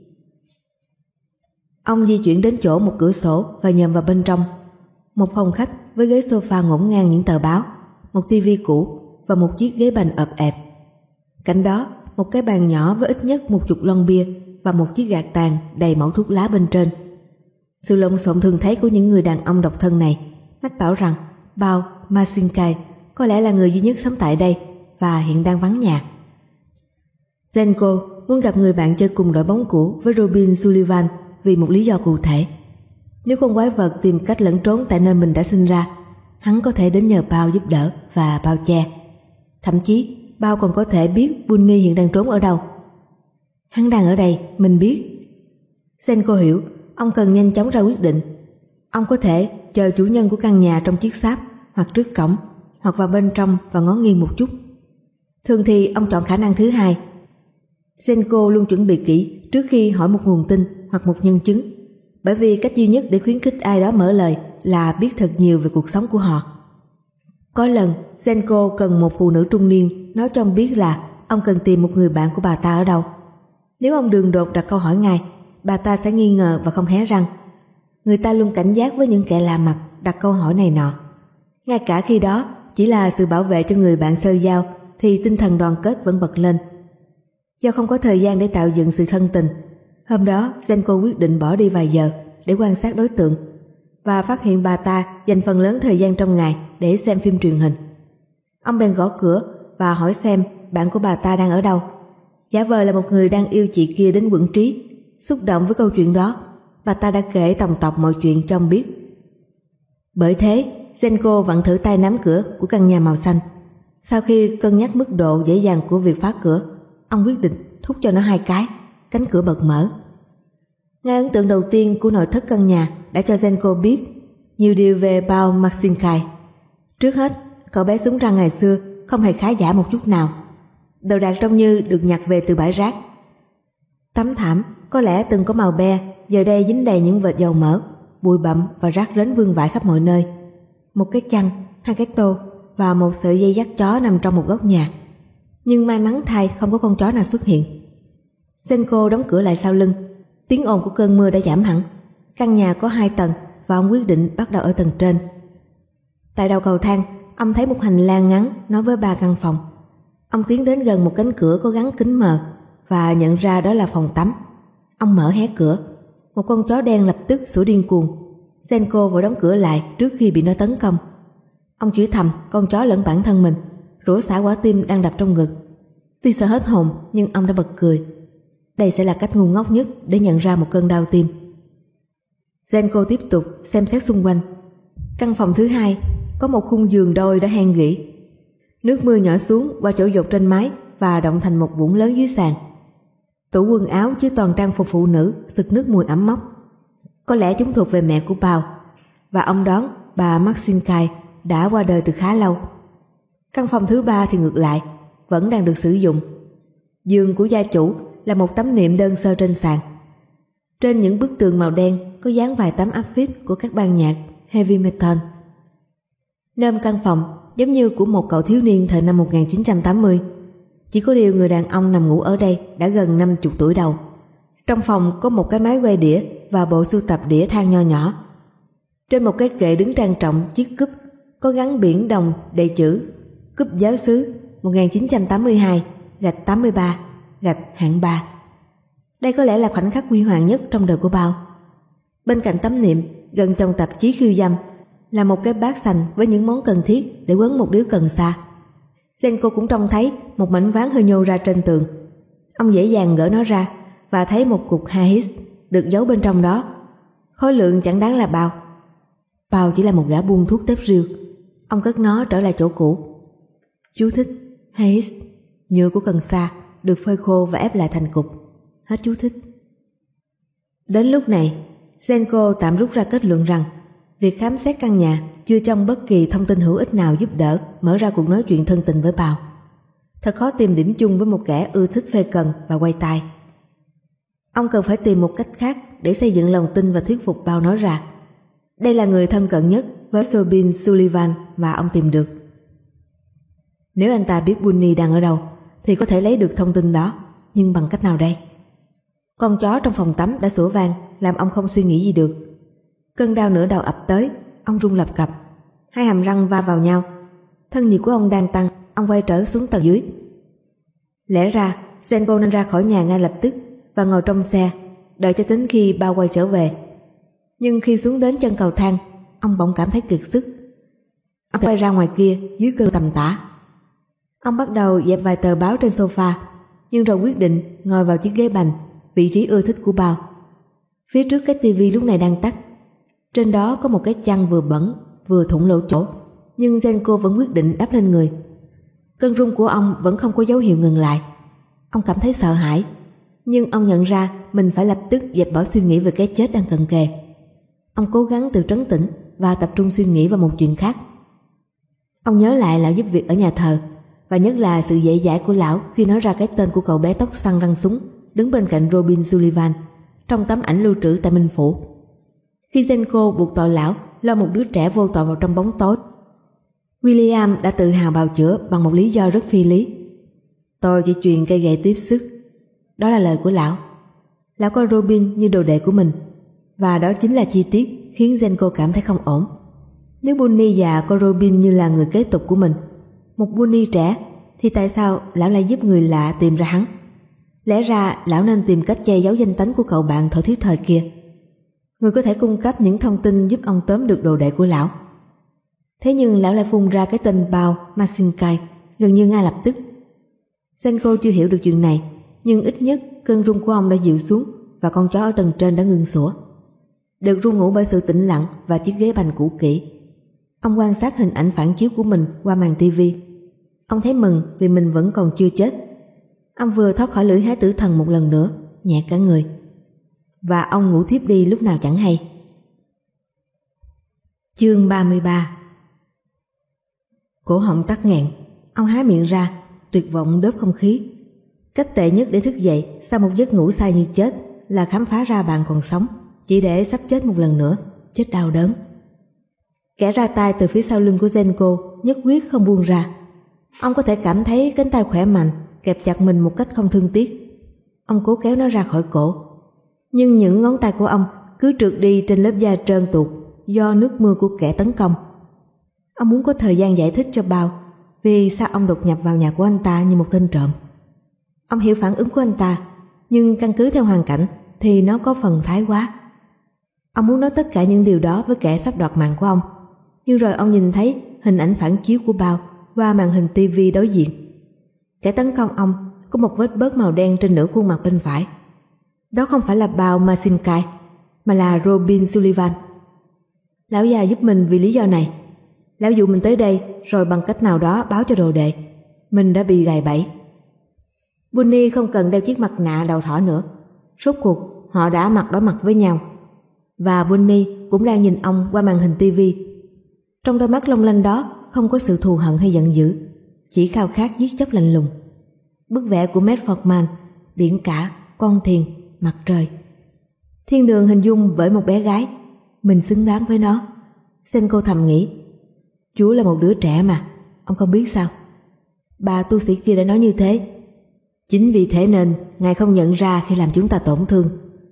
Ông di chuyển đến chỗ một cửa sổ và nhòm vào bên trong. Một phòng khách với ghế sofa ngổn ngang những tờ báo, một tivi cũ và một chiếc ghế bành ợp ẹp. Cạnh đó, một cái bàn nhỏ với ít nhất một chục lon bia và một chiếc gạt tàn đầy mẩu thuốc lá bên trên. Sự lộn xộn thường thấy của những người đàn ông độc thân này mách bảo rằng Paul Marcinkai có lẽ là người duy nhất sống tại đây và hiện đang vắng nhà. Senko muốn gặp người bạn chơi cùng đội bóng cũ với Robin Sullivan vì một lý do cụ thể. Nếu con quái vật tìm cách lẫn trốn tại nơi mình đã sinh ra, hắn có thể đến nhờ Paul giúp đỡ và bao che. Thậm chí Paul còn có thể biết Bunny hiện đang trốn ở đâu. Hắn đang ở đây, mình biết. Senko hiểu ông cần nhanh chóng ra quyết định. Ông có thể chờ chủ nhân của căn nhà trong chiếc sáp hoặc trước cổng, hoặc vào bên trong và ngó nghiêng một chút. Thường thì ông chọn khả năng thứ hai. Zenko luôn chuẩn bị kỹ trước khi hỏi một nguồn tin hoặc một nhân chứng, bởi vì cách duy nhất để khuyến khích ai đó mở lời là biết thật nhiều về cuộc sống của họ. Có lần, Zenko cần một phụ nữ trung niên nói cho ông biết là ông cần tìm một người bạn của bà ta ở đâu. Nếu ông đường đột đặt câu hỏi ngay, bà ta sẽ nghi ngờ và không hé răng. Người ta luôn cảnh giác với những kẻ lạ mặt đặt câu hỏi này nọ. Ngay cả khi đó chỉ là sự bảo vệ cho người bạn sơ giao thì tinh thần đoàn kết vẫn bật lên. Do không có thời gian để tạo dựng sự thân tình, hôm đó Zenko quyết định bỏ đi vài giờ để quan sát đối tượng và phát hiện bà ta dành phần lớn thời gian trong ngày để xem phim truyền hình. Ông bèn gõ cửa và hỏi xem bạn của bà ta đang ở đâu. Giả vờ là một người đang yêu chị kia đến quẫn trí. Xúc động với câu chuyện đó, bà ta đã kể tòng tộc mọi chuyện cho ông biết. Bởi thế, Zenko vặn thử tay nắm cửa của căn nhà màu xanh. Sau khi cân nhắc mức độ dễ dàng của việc phá cửa, ông quyết định thúc cho nó hai cái, cánh cửa bật mở. Ngay ấn tượng đầu tiên của nội thất căn nhà đã cho Zenko biết nhiều điều về Paul Marcinkai. Trước hết, cậu bé súng răng ngày xưa không hề khá giả một chút nào. Đồ đạc trông như được nhặt về từ bãi rác. Tấm thảm có lẽ từng có màu be, giờ đây dính đầy những vệt dầu mỡ, bụi bặm và rác rến vương vãi khắp mọi nơi. Một cái chăn, hai cái tô và một sợi dây dắt chó nằm trong một góc nhà. Nhưng may mắn thay không có con chó nào xuất hiện. Zenko đóng cửa lại sau lưng. Tiếng ồn của cơn mưa đã giảm hẳn. Căn nhà có hai tầng và ông quyết định bắt đầu ở tầng trên. Tại đầu cầu thang, ông thấy một hành lang ngắn nối với ba căn phòng. Ông tiến đến gần một cánh cửa có gắn kính mờ và nhận ra đó là phòng tắm. Ông mở hé cửa. Một con chó đen lập tức sủa điên cuồng. Zenko vội đóng cửa lại trước khi bị nó tấn công. Ông chửi thầm con chó lẫn bản thân mình, rủa xả quả tim đang đập trong ngực. Tuy sợ hết hồn nhưng ông đã bật cười. Đây sẽ là cách ngu ngốc nhất để nhận ra một cơn đau tim. Zenko tiếp tục xem xét xung quanh. Căn phòng thứ hai có một khung giường đôi đã hen gỉ. Nước mưa nhỏ xuống qua chỗ dột trên mái và động thành một vũng lớn dưới sàn. Tủ quần áo chứa toàn trang phục phụ nữ sực nước mùi ẩm mốc. Có lẽ chúng thuộc về mẹ của Paul, và ông đoán bà Marcinkai đã qua đời từ khá lâu. Căn phòng thứ ba thì ngược lại, vẫn đang được sử dụng. Giường của gia chủ là một tấm niệm đơn sơ trên sàn. Trên những bức tường màu đen có dán vài tấm áp phích của các ban nhạc heavy metal. Nôm căn phòng giống như của một cậu thiếu niên thời năm một nghìn chín trăm tám mươi. Chỉ có điều người đàn ông nằm ngủ ở đây đã gần năm mươi tuổi đầu. Trong phòng có một cái máy quay đĩa và bộ sưu tập đĩa than nho nhỏ. Trên một cái kệ đứng trang trọng chiếc cúp có gắn biển đồng đầy chữ Cúp giáo xứ một nghìn chín trăm tám mươi hai gạch tám mươi ba gạch hạng ba. Đây có lẽ là khoảnh khắc huy hoàng nhất trong đời của Paul. Bên cạnh tấm niệm, gần trong tạp chí khiêu dâm, là một cái bát xanh với những món cần thiết để quấn một điếu cần sa. Zenko cũng trông thấy một mảnh ván hơi nhô ra trên tường. Ông dễ dàng gỡ nó ra và thấy một cục hahis được giấu bên trong đó. Khối lượng chẳng đáng là bao. Paul chỉ là một gã buôn thuốc tép riêu. Ông cất nó trở lại chỗ cũ. Chú thích: hahis, nhựa của cần sa được phơi khô và ép lại thành cục. Hết chú thích. Đến lúc này, Zenko tạm rút ra kết luận rằng việc khám xét căn nhà chưa trong bất kỳ thông tin hữu ích nào giúp đỡ mở ra cuộc nói chuyện thân tình với Paul. Thật khó tìm điểm chung với một kẻ ưa thích phê cần và quay tai. Ông cần phải tìm một cách khác để xây dựng lòng tin và thuyết phục Paul nói ra. Đây là người thân cận nhất với Sobin Sullivan mà ông tìm được. Nếu anh ta biết Bunny đang ở đâu thì có thể lấy được thông tin đó, nhưng bằng cách nào đây? Con chó trong phòng tắm đã sủa vang làm ông không suy nghĩ gì được. Cơn đau nửa đầu ập tới, ông run lập cập. Hai hàm răng va vào nhau. Thân nhiệt của ông đang tăng, ông quay trở xuống tầng dưới. Lẽ ra Zenko nên ra khỏi nhà ngay lập tức và ngồi trong xe, đợi cho đến khi Paul quay trở về. Nhưng khi xuống đến chân cầu thang, ông bỗng cảm thấy kiệt sức. Ông quay ra ngoài kia dưới cơn tầm tã. Ông bắt đầu dẹp vài tờ báo trên sofa, nhưng rồi quyết định ngồi vào chiếc ghế bành, vị trí ưa thích của Paul. Phía trước cái tivi lúc này đang tắt. Trên đó có một cái chăn vừa bẩn vừa thủng lỗ chỗ, nhưng Zenko vẫn quyết định đắp lên người. Cơn run của ông vẫn không có dấu hiệu ngừng lại. Ông cảm thấy sợ hãi, nhưng ông nhận ra mình phải lập tức dẹp bỏ suy nghĩ về cái chết đang cận kề. Ông cố gắng tự trấn tĩnh và tập trung suy nghĩ vào một chuyện khác. Ông nhớ lại lão giúp việc ở nhà thờ, và nhất là sự dễ dãi của lão khi nói ra cái tên của cậu bé tóc xoăn răng súng đứng bên cạnh Robin Sullivan trong tấm ảnh lưu trữ tại Minh Phủ. Khi Zenko buộc tội lão lo một đứa trẻ vô tội vào trong bóng tối, William đã tự hào bào chữa bằng một lý do rất phi lý. Tôi chỉ truyền cây gậy tiếp sức. Đó là lời của lão. Lão coi Robin như đồ đệ của mình, và đó chính là chi tiết khiến Zenko cảm thấy không ổn. Nếu Bunny già coi Robin như là người kế tục của mình, một Bunny trẻ, thì tại sao lão lại giúp người lạ tìm ra hắn? Lẽ ra lão nên tìm cách che giấu danh tánh của cậu bạn thở thiếu thời kia, người có thể cung cấp những thông tin giúp ông tóm được đồ đệ của lão. Thế nhưng lão lại phun ra cái tên Bao Masinkai gần như ngay lập tức. Zenko chưa hiểu được chuyện này, nhưng ít nhất cơn run của ông đã dịu xuống và con chó ở tầng trên đã ngừng sủa. Được ru ngủ bởi sự tĩnh lặng và chiếc ghế bành cũ kỹ. Ông quan sát hình ảnh phản chiếu của mình qua màn tivi. Ông thấy mừng vì mình vẫn còn chưa chết. Ông vừa thoát khỏi lưỡi hái tử thần một lần nữa, nhẹ cả người. Và ông ngủ thiếp đi lúc nào chẳng hay. Chương ba mươi ba. Cổ họng tắc nghẹn, ông há miệng ra, tuyệt vọng đớp không khí. Cách tệ nhất để thức dậy sau một giấc ngủ say như chết là khám phá ra bạn còn sống, chỉ để sắp chết một lần nữa, chết đau đớn. Kẻ ra tay từ phía sau lưng của Zenko nhất quyết không buông ra. Ông có thể cảm thấy cánh tay khỏe mạnh kẹp chặt mình một cách không thương tiếc. Ông cố kéo nó ra khỏi cổ, nhưng những ngón tay của ông cứ trượt đi trên lớp da trơn tuột do nước mưa của kẻ tấn công. Ông muốn có thời gian giải thích cho Bao vì sao ông đột nhập vào nhà của anh ta như một tên trộm. Ông hiểu phản ứng của anh ta, nhưng căn cứ theo hoàn cảnh thì nó có phần thái quá. Ông muốn nói tất cả những điều đó với kẻ sắp đoạt mạng của ông, nhưng rồi ông nhìn thấy hình ảnh phản chiếu của Bao qua màn hình tivi đối diện. Kẻ tấn công ông có một vết bớt màu đen trên nửa khuôn mặt bên phải. Đó không phải là Bao Masinkai, mà là Robin Sullivan. Lão già giúp mình vì lý do này. Lão dụ mình tới đây rồi bằng cách nào đó báo cho đồ đệ mình đã bị gài bẫy. Bunny không cần đeo chiếc mặt nạ đầu thỏ nữa. Rốt cuộc họ đã mặt đối mặt với nhau, và Bunny cũng đang nhìn ông qua màn hình tivi. Trong đôi mắt long lanh đó không có sự thù hận hay giận dữ, chỉ khao khát giết chóc lạnh lùng. Bức vẽ của Matt Forman, biển cả, con thuyền, mặt trời. Thiên đường hình dung bởi một bé gái, mình xứng đáng với nó. Zenko thầm nghĩ, Chúa là một đứa trẻ mà, ông không biết sao? Bà tu sĩ kia đã nói như thế. Chính vì thế nên Ngài không nhận ra khi làm chúng ta tổn thương.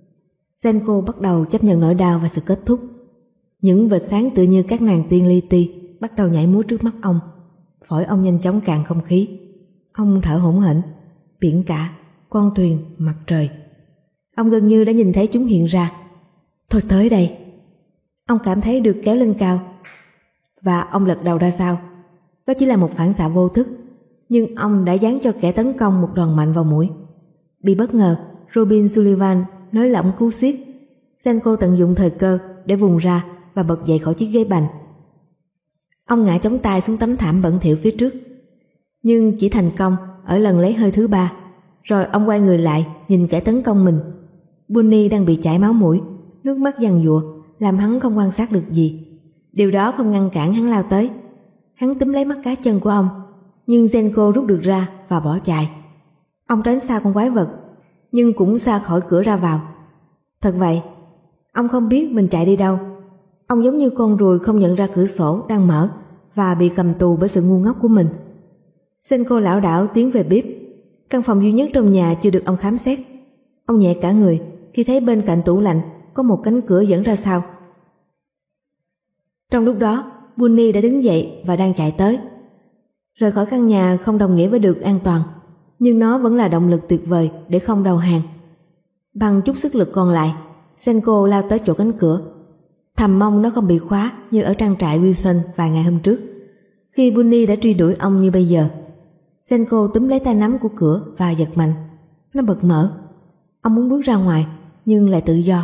Zenko bắt đầu chấp nhận nỗi đau và sự kết thúc. Những vệt sáng tựa như các nàng tiên li ti bắt đầu nhảy múa trước mắt ông. Phổi ông nhanh chóng cạn không khí. Ông thở hổn hển. Biển cả, con thuyền, mặt trời. Ông gần như đã nhìn thấy chúng hiện ra. Thôi tới đây. Ông cảm thấy được kéo lên cao, và ông lật đầu ra sau. Đó chỉ là một phản xạ vô thức, nhưng ông đã giáng cho kẻ tấn công một đòn mạnh vào mũi. Bị bất ngờ, Robin Sullivan nới lỏng cú siết. Zenko tận dụng thời cơ để vùng ra và bật dậy khỏi chiếc ghế bành. Ông ngã chống tay xuống tấm thảm bẩn thỉu phía trước, nhưng chỉ thành công ở lần lấy hơi thứ ba. Rồi ông quay người lại nhìn kẻ tấn công mình. Bunny đang bị chảy máu mũi, nước mắt giằng giụa làm hắn không quan sát được gì. Điều đó không ngăn cản hắn lao tới. Hắn túm lấy mắt cá chân của ông, nhưng Zenko rút được ra và bỏ chạy. Ông tránh xa con quái vật, nhưng cũng xa khỏi cửa ra vào. Thật vậy, ông không biết mình chạy đi đâu. Ông giống như con ruồi không nhận ra cửa sổ đang mở và bị cầm tù bởi sự ngu ngốc của mình. Zenko lảo đảo tiến về bếp, căn phòng duy nhất trong nhà chưa được ông khám xét. Ông nhẹ cả người khi thấy bên cạnh tủ lạnh có một cánh cửa dẫn ra sau. Trong lúc đó, Bunny đã đứng dậy và đang chạy tới. Rời khỏi căn nhà không đồng nghĩa với được an toàn, nhưng nó vẫn là động lực tuyệt vời để không đầu hàng. Bằng chút sức lực còn lại, Zenko lao tới chỗ cánh cửa, thầm mong nó không bị khóa như ở trang trại Wilson vài ngày hôm trước, khi Bunny đã truy đuổi ông như bây giờ. Zenko túm lấy tay nắm của cửa và giật mạnh. Nó bật mở. Ông muốn bước ra ngoài, nhưng lại tự do.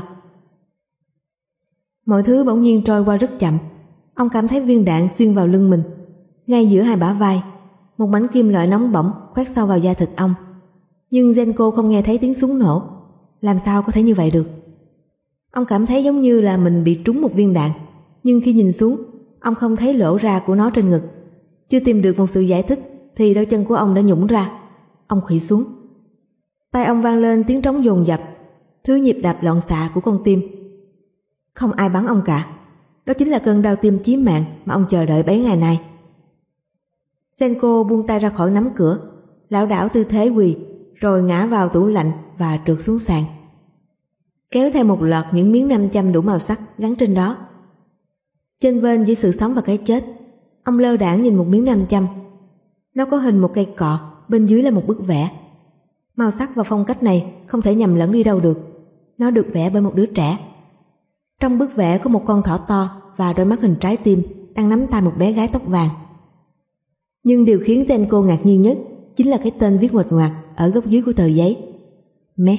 Mọi thứ bỗng nhiên trôi qua rất chậm. Ông cảm thấy viên đạn xuyên vào lưng mình, ngay giữa hai bả vai. Một mảnh kim loại nóng bỏng khoét sâu vào da thịt ông. Nhưng Zenko không nghe thấy tiếng súng nổ. Làm sao có thể như vậy được? Ông cảm thấy giống như là mình bị trúng một viên đạn, nhưng khi nhìn xuống, ông không thấy lỗ ra của nó trên ngực. Chưa tìm được một sự giải thích thì đôi chân của ông đã nhũn ra. Ông khuỵu xuống. Tai ông vang lên tiếng trống dồn dập, thứ nhịp đập loạn xạ của con tim. Không ai bắn ông cả. Đó chính là cơn đau tim chí mạng mà ông chờ đợi bấy ngày nay. Senko buông tay ra khỏi nắm cửa, lảo đảo tư thế quỳ, rồi ngã vào tủ lạnh và trượt xuống sàn, kéo theo một loạt những miếng nam châm đủ màu sắc gắn trên đó. Chênh vênh giữa sự sống và cái chết, ông lơ đãng nhìn một miếng nam châm. Nó có hình một cây cọ, bên dưới là một bức vẽ. Màu sắc và phong cách này không thể nhầm lẫn đi đâu được. Nó được vẽ bởi một đứa trẻ. Trong bức vẽ có một con thỏ to và đôi mắt hình trái tim đang nắm tay một bé gái tóc vàng. Nhưng điều khiến Senko ngạc nhiên nhất chính là cái tên viết nguệch ngoạc ở góc dưới của tờ giấy: Meg.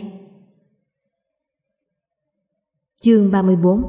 Chương ba mươi bốn.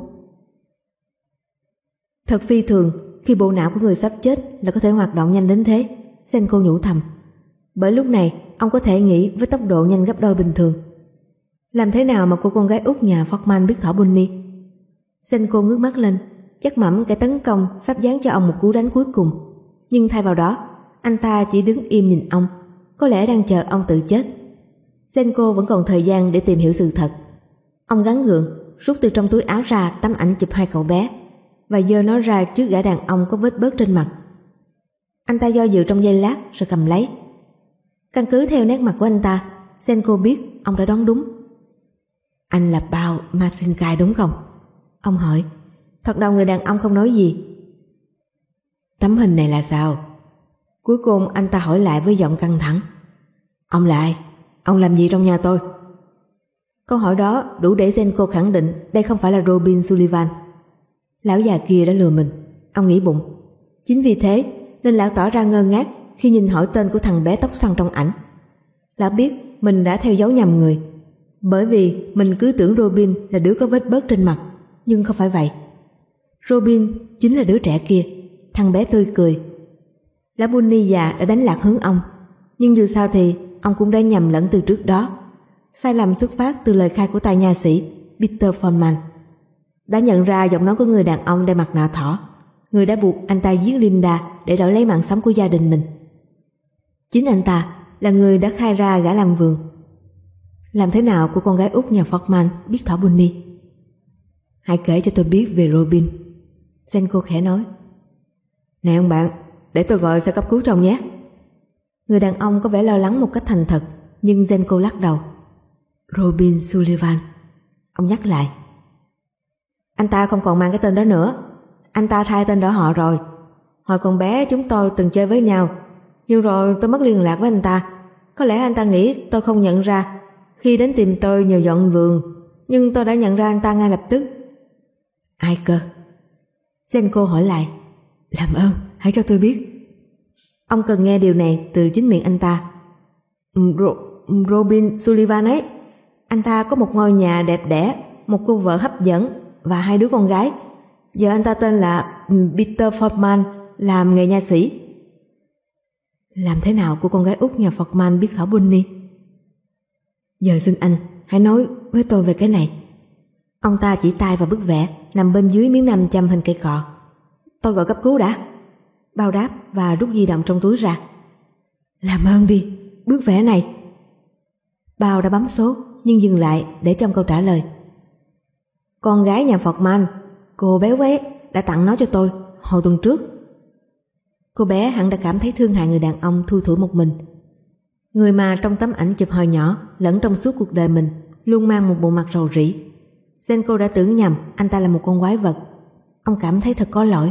Thật phi thường khi bộ não của người sắp chết là có thể hoạt động nhanh đến thế, Senko nhủ thầm. Bởi lúc này ông có thể nghĩ với tốc độ nhanh gấp đôi bình thường. Làm thế nào mà cô con gái út nhà Forman biết thỏ Bunny? Senko ngước mắt lên, chắc mẩm kẻ tấn công sắp giáng cho ông một cú đánh cuối cùng. Nhưng thay vào đó, anh ta chỉ đứng im nhìn ông, có lẽ đang chờ ông tự chết. Senko vẫn còn thời gian để tìm hiểu sự thật. Ông gắng gượng rút từ trong túi áo ra tấm ảnh chụp hai cậu bé và giơ nó ra trước gã đàn ông có vết bớt trên mặt. Anh ta do dự trong giây lát rồi cầm lấy. Căn cứ theo nét mặt của anh ta, Senko biết ông đã đoán đúng. Anh là Bao Masinkai đúng không? Ông hỏi. Thật đầu người đàn ông không nói gì. Tấm hình này là sao? Cuối cùng anh ta hỏi lại với giọng căng thẳng. Ông là ai? Ông làm gì trong nhà tôi? Câu hỏi đó đủ để Senko khẳng định đây không phải là Robin Sullivan. Lão già kia đã lừa mình, ông nghĩ bụng. Chính vì thế nên lão tỏ ra ngơ ngác khi nhìn hỏi tên của thằng bé tóc xoăn trong ảnh. Lão biết mình đã theo dấu nhầm người, bởi vì mình cứ tưởng Robin là đứa có vết bớt trên mặt, nhưng không phải vậy. Robin chính là đứa trẻ kia, thằng bé tươi cười. Lão Bunny già đã đánh lạc hướng ông, nhưng dù sao thì ông cũng đã nhầm lẫn từ trước đó. Sai lầm xuất phát từ lời khai của tài nha sĩ Peter Forman. Đã nhận ra giọng nói của người đàn ông đeo mặt nạ thỏ, người đã buộc anh ta giết Linda để đổi lấy mạng sống của gia đình mình. Chính anh ta là người đã khai ra gã làm vườn. Làm thế nào của con gái út nhà Forman biết thỏ Bunny? Hãy kể cho tôi biết về Robin, Senko khẽ nói. Này ông bạn, để tôi gọi xe cấp cứu cho ông nhé. Người đàn ông có vẻ lo lắng một cách thành thật, nhưng Senko lắc đầu. Robin Sullivan, ông nhắc lại. Anh ta không còn mang cái tên đó nữa. Anh ta thay tên đổi họ rồi. Hồi còn bé chúng tôi từng chơi với nhau, nhưng rồi tôi mất liên lạc với anh ta. Có lẽ anh ta nghĩ tôi không nhận ra khi đến tìm tôi nhờ dọn vườn, nhưng tôi đã nhận ra anh ta ngay lập tức. Ai cơ? Senko hỏi lại. Làm ơn hãy cho tôi biết. Ông cần nghe điều này từ chính miệng anh ta. Ro- Robin Sullivan ấy. Anh ta có một ngôi nhà đẹp đẽ, một cô vợ hấp dẫn và hai đứa con gái. Giờ anh ta tên là Peter Forman, làm nghề nha sĩ. Làm thế nào của con gái út nhà Forman biết thỏ Bunny? Giờ xin anh hãy nói với tôi về cái này. Ông ta chỉ tay vào bức vẽ nằm bên dưới miếng nam châm hình cây cọ. Tôi gọi cấp cứu đã. Bao đáp và rút di động trong túi ra. Làm ơn đi, bức vẽ này. Bao đã bấm số nhưng dừng lại để trong câu trả lời. Con gái nhà Forman, cô bé ấy đã tặng nó cho tôi hồi tuần trước. Cô bé hẳn đã cảm thấy thương hại người đàn ông thui thủi một mình, người mà trong tấm ảnh chụp hồi nhỏ lẫn trong suốt cuộc đời mình luôn mang một bộ mặt rầu rĩ. Senko đã tưởng nhầm anh ta là một con quái vật. Ông cảm thấy thật có lỗi.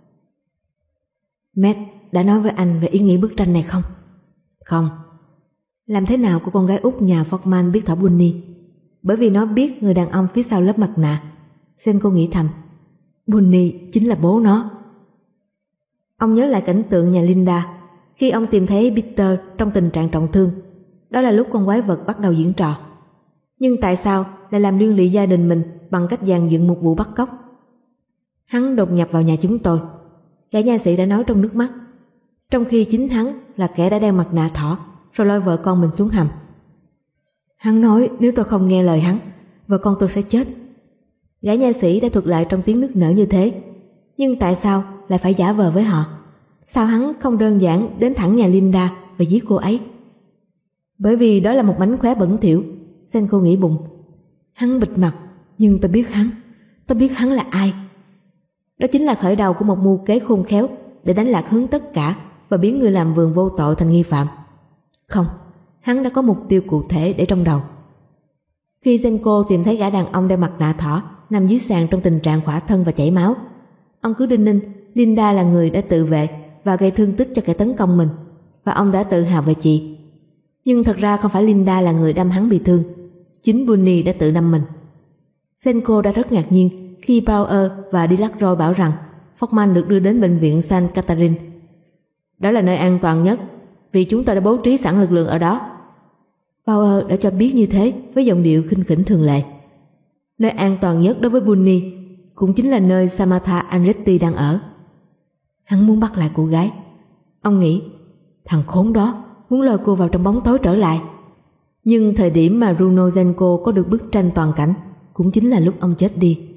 Matt đã nói với anh về ý nghĩa bức tranh này không? Không. Làm thế nào của con gái út nhà Forman biết thỏ Bunny? Bởi vì nó biết người đàn ông phía sau lớp mặt nạ. Senko nghĩ thầm. Bunny chính là bố nó. Ông nhớ lại cảnh tượng nhà Linda khi ông tìm thấy Peter trong tình trạng trọng thương. Đó là lúc con quái vật bắt đầu diễn trò. Nhưng tại sao lại làm liên lụy gia đình mình bằng cách dàn dựng một vụ bắt cóc? Hắn đột nhập vào nhà chúng tôi, gã nha sĩ đã nói trong nước mắt, trong khi chính hắn là kẻ đã đeo mặt nạ thỏ rồi lôi vợ con mình xuống hầm. Hắn nói nếu tôi không nghe lời hắn, vợ con tôi sẽ chết. Gã nha sĩ đã thuật lại trong tiếng nức nở như thế. Nhưng tại sao lại phải giả vờ với họ? Sao hắn không đơn giản đến thẳng nhà Linda và giết cô ấy? Bởi vì đó là một mánh khóe bẩn thỉu, Senko nghĩ bụng. Hắn bịt mặt, nhưng tôi biết hắn, tôi biết hắn là ai. Đó chính là khởi đầu của một mưu kế khôn khéo để đánh lạc hướng tất cả và biến người làm vườn vô tội thành nghi phạm. Không, hắn đã có mục tiêu cụ thể để trong đầu. Khi Senko tìm thấy gã đàn ông đeo mặt nạ thỏ nằm dưới sàn trong tình trạng khỏa thân và chảy máu, ông cứ đinh ninh Linda là người đã tự vệ và gây thương tích cho kẻ tấn công mình, và ông đã tự hào về chị. Nhưng thật ra không phải Linda là người đâm hắn bị thương, chính Bunny đã tự đâm mình. Senko đã rất ngạc nhiên khi Bauer và Delacroix bảo rằng Forman được đưa đến bệnh viện Saint Catherine. Đó là nơi an toàn nhất vì chúng tôi đã bố trí sẵn lực lượng ở đó. Bauer đã cho biết như thế với giọng điệu khinh khỉnh thường lệ. Nơi an toàn nhất đối với Bunny cũng chính là nơi Samantha Andretti đang ở. Hắn muốn bắt lại cô gái. Ông nghĩ, thằng khốn đó muốn lôi cô vào trong bóng tối trở lại. Nhưng thời điểm mà Runozhenko có được bức tranh toàn cảnh cũng chính là lúc ông chết đi.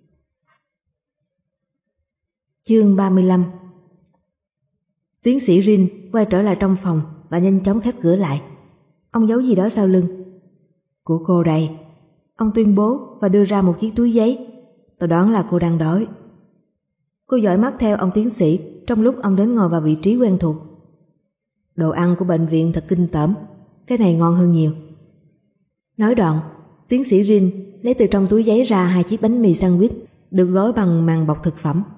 Chương ba mươi lăm. Tiến sĩ Rin quay trở lại trong phòng và nhanh chóng khép cửa lại. Ông giấu gì đó sau lưng. Của cô đây. Ông tuyên bố và đưa ra một chiếc túi giấy. Tôi đoán là cô đang đói. Cô dõi mắt theo ông tiến sĩ trong lúc ông đến ngồi vào vị trí quen thuộc. Đồ ăn của bệnh viện thật kinh tởm, cái này ngon hơn nhiều. Nói đoạn, tiến sĩ Rin lấy từ trong túi giấy ra hai chiếc bánh mì sandwich được gói bằng màng bọc thực phẩm.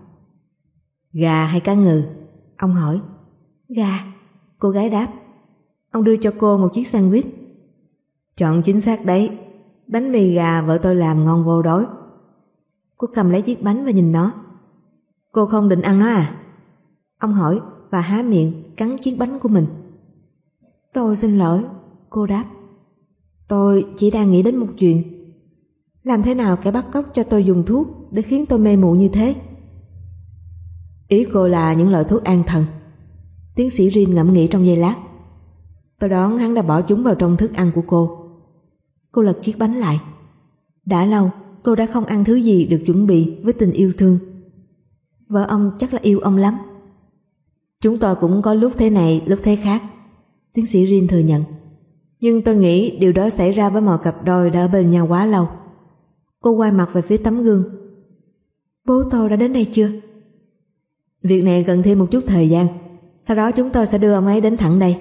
Gà hay cá ngừ? Ông hỏi. Gà, cô gái đáp. Ông đưa cho cô một chiếc sandwich. Chọn chính xác đấy, bánh mì gà vợ tôi làm ngon vô đối. Cô cầm lấy chiếc bánh và nhìn nó. Cô không định ăn nó à? Ông hỏi và há miệng cắn chiếc bánh của mình. Tôi xin lỗi, cô đáp. Tôi chỉ đang nghĩ đến một chuyện. Làm thế nào kẻ bắt cóc cho tôi dùng thuốc để khiến tôi mê muội như thế? Ý cô là những loại thuốc an thần? Tiến sĩ Rin ngẫm nghĩ trong giây lát. Tôi đoán hắn đã bỏ chúng vào trong thức ăn của cô. Cô lật chiếc bánh lại. Đã lâu cô đã không ăn thứ gì được chuẩn bị với tình yêu thương. Vợ ông chắc là yêu ông lắm. Chúng tôi cũng có lúc thế này lúc thế khác, tiến sĩ Rin thừa nhận. Nhưng tôi nghĩ điều đó xảy ra với mọi cặp đôi đã ở bên nhau quá lâu. Cô quay mặt về phía tấm gương. Bố tôi đã đến đây chưa? Việc này cần thêm một chút thời gian. Sau đó chúng tôi sẽ đưa ông ấy đến thẳng đây.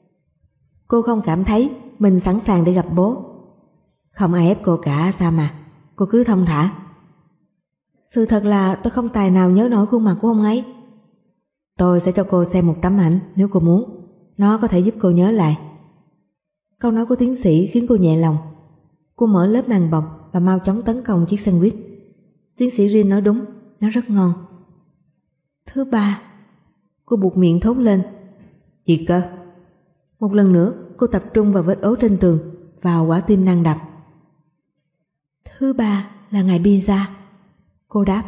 Cô không cảm thấy mình sẵn sàng để gặp bố. Không ai ép cô cả, sao mà. Cô cứ thong thả. Sự thật là tôi không tài nào nhớ nổi khuôn mặt của ông ấy. Tôi sẽ cho cô xem một tấm ảnh nếu cô muốn. Nó có thể giúp cô nhớ lại. Câu nói của tiến sĩ khiến cô nhẹ lòng. Cô mở lớp màng bọc và mau chóng tấn công chiếc sandwich. Tiến sĩ Rin nói đúng, nó rất ngon. Thứ ba. Cô buột miệng thốt lên. Gì cơ? Một lần nữa cô tập trung vào vết ố trên tường, vào quả tim đang đập. Thứ ba là ngày pizza, cô đáp.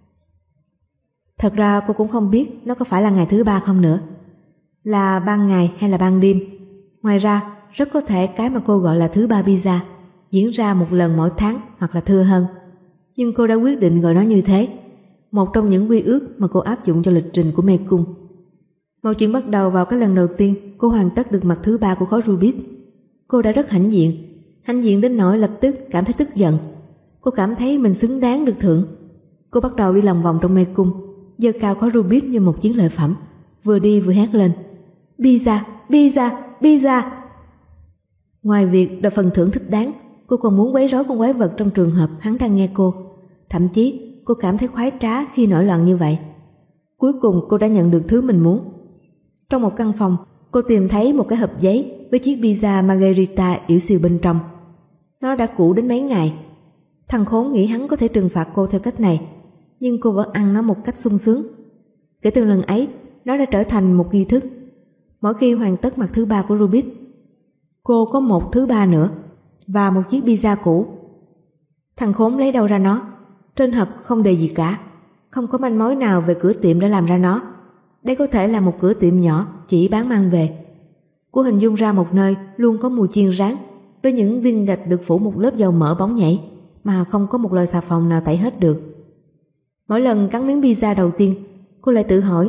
Thật ra cô cũng không biết nó có phải là ngày thứ ba không nữa, là ban ngày hay là ban đêm. Ngoài ra rất có thể cái mà cô gọi là thứ ba pizza diễn ra một lần mỗi tháng hoặc là thưa hơn. Nhưng cô đã quyết định gọi nó như thế, một trong những quy ước mà cô áp dụng cho lịch trình của mê cung. Mọi chuyện bắt đầu vào cái lần đầu tiên cô hoàn tất được mặt thứ ba của khối Rubik. Cô đã rất hãnh diện, hãnh diện đến nỗi lập tức cảm thấy tức giận. Cô cảm thấy mình xứng đáng được thưởng. Cô bắt đầu đi lòng vòng trong mê cung, giơ cao khối Rubik như một chiến lợi phẩm, vừa đi vừa hét lên: Pizza, pizza, pizza. Ngoài việc đòi phần thưởng thích đáng, cô còn muốn quấy rối con quái vật trong trường hợp hắn đang nghe cô. Thậm chí cô cảm thấy khoái trá khi nổi loạn như vậy. Cuối cùng cô đã nhận được thứ mình muốn. Trong một căn phòng, cô tìm thấy một cái hộp giấy với chiếc pizza margherita ỉu xìu bên trong. Nó đã cũ đến mấy ngày. Thằng khốn nghĩ hắn có thể trừng phạt cô theo cách này, nhưng cô vẫn ăn nó một cách sung sướng. Kể từ lần ấy, nó đã trở thành một nghi thức. Mỗi khi hoàn tất mặt thứ ba của Rubik, cô có một thứ ba nữa và một chiếc pizza cũ. Thằng khốn lấy đâu ra nó? Trên hộp không đề gì cả, không có manh mối nào về cửa tiệm đã làm ra nó. Đây có thể là một cửa tiệm nhỏ chỉ bán mang về. Cô hình dung ra một nơi luôn có mùi chiên rán, với những viên gạch được phủ một lớp dầu mỡ bóng nhảy mà không có một loại xà phòng nào tẩy hết được. Mỗi lần cắn miếng pizza đầu tiên, cô lại tự hỏi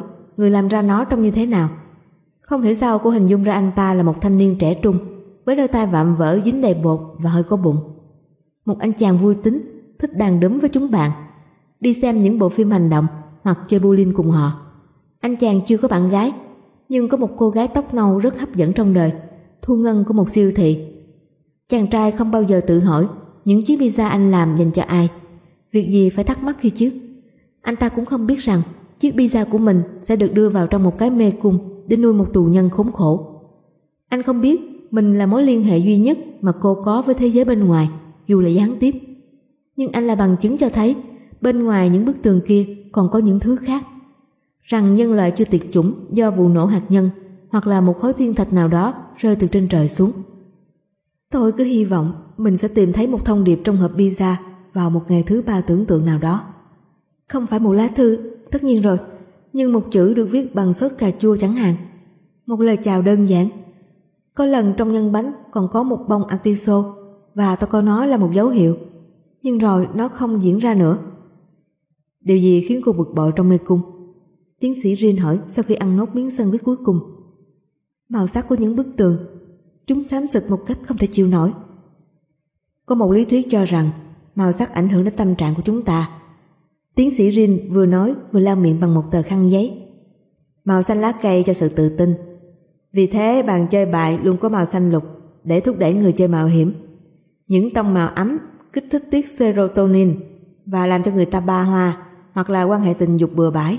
người làm ra nó trông như thế nào. Không hiểu sao cô hình dung ra anh ta là một thanh niên trẻ trung, với đôi tai vạm vỡ dính đầy bột và hơi có bụng. Một anh chàng vui tính, thích đàn đúm với chúng bạn, đi xem những bộ phim hành động hoặc chơi bowling cùng họ. Anh chàng chưa có bạn gái, nhưng có một cô gái tóc nâu rất hấp dẫn trong đời, thu ngân của một siêu thị. Chàng trai không bao giờ tự hỏi những chiếc pizza anh làm dành cho ai, việc gì phải thắc mắc khi chứ. Anh ta cũng không biết rằng chiếc pizza của mình sẽ được đưa vào trong một cái mê cung để nuôi một tù nhân khốn khổ. Anh không biết mình là mối liên hệ duy nhất mà cô có với thế giới bên ngoài, dù là gián tiếp. Nhưng anh là bằng chứng cho thấy bên ngoài những bức tường kia còn có những thứ khác, rằng nhân loại chưa tuyệt chủng do vụ nổ hạt nhân hoặc là một khối thiên thạch nào đó rơi từ trên trời xuống. Tôi cứ hy vọng mình sẽ tìm thấy một thông điệp trong hộp pizza vào một ngày thứ ba tưởng tượng nào đó. Không phải một lá thư, tất nhiên rồi, nhưng một chữ được viết bằng sốt cà chua chẳng hạn. Một lời chào đơn giản. Có lần trong nhân bánh còn có một bông artiso và tôi coi nó là một dấu hiệu. Nhưng rồi nó không diễn ra nữa. Điều gì khiến cô bực bội trong mê cung? Tiến sĩ Rin hỏi sau khi ăn nốt miếng sandwich cuối cùng. Màu sắc của những bức tường, chúng xám xịt một cách không thể chịu nổi. Có một lý thuyết cho rằng màu sắc ảnh hưởng đến tâm trạng của chúng ta. Tiến sĩ Rin vừa nói vừa lau miệng bằng một tờ khăn giấy. Màu xanh lá cây cho sự tự tin. Vì thế bàn chơi bài luôn có màu xanh lục để thúc đẩy người chơi mạo hiểm. Những tông màu ấm kích thích tiết serotonin và làm cho người ta ba hoa hoặc là quan hệ tình dục bừa bãi.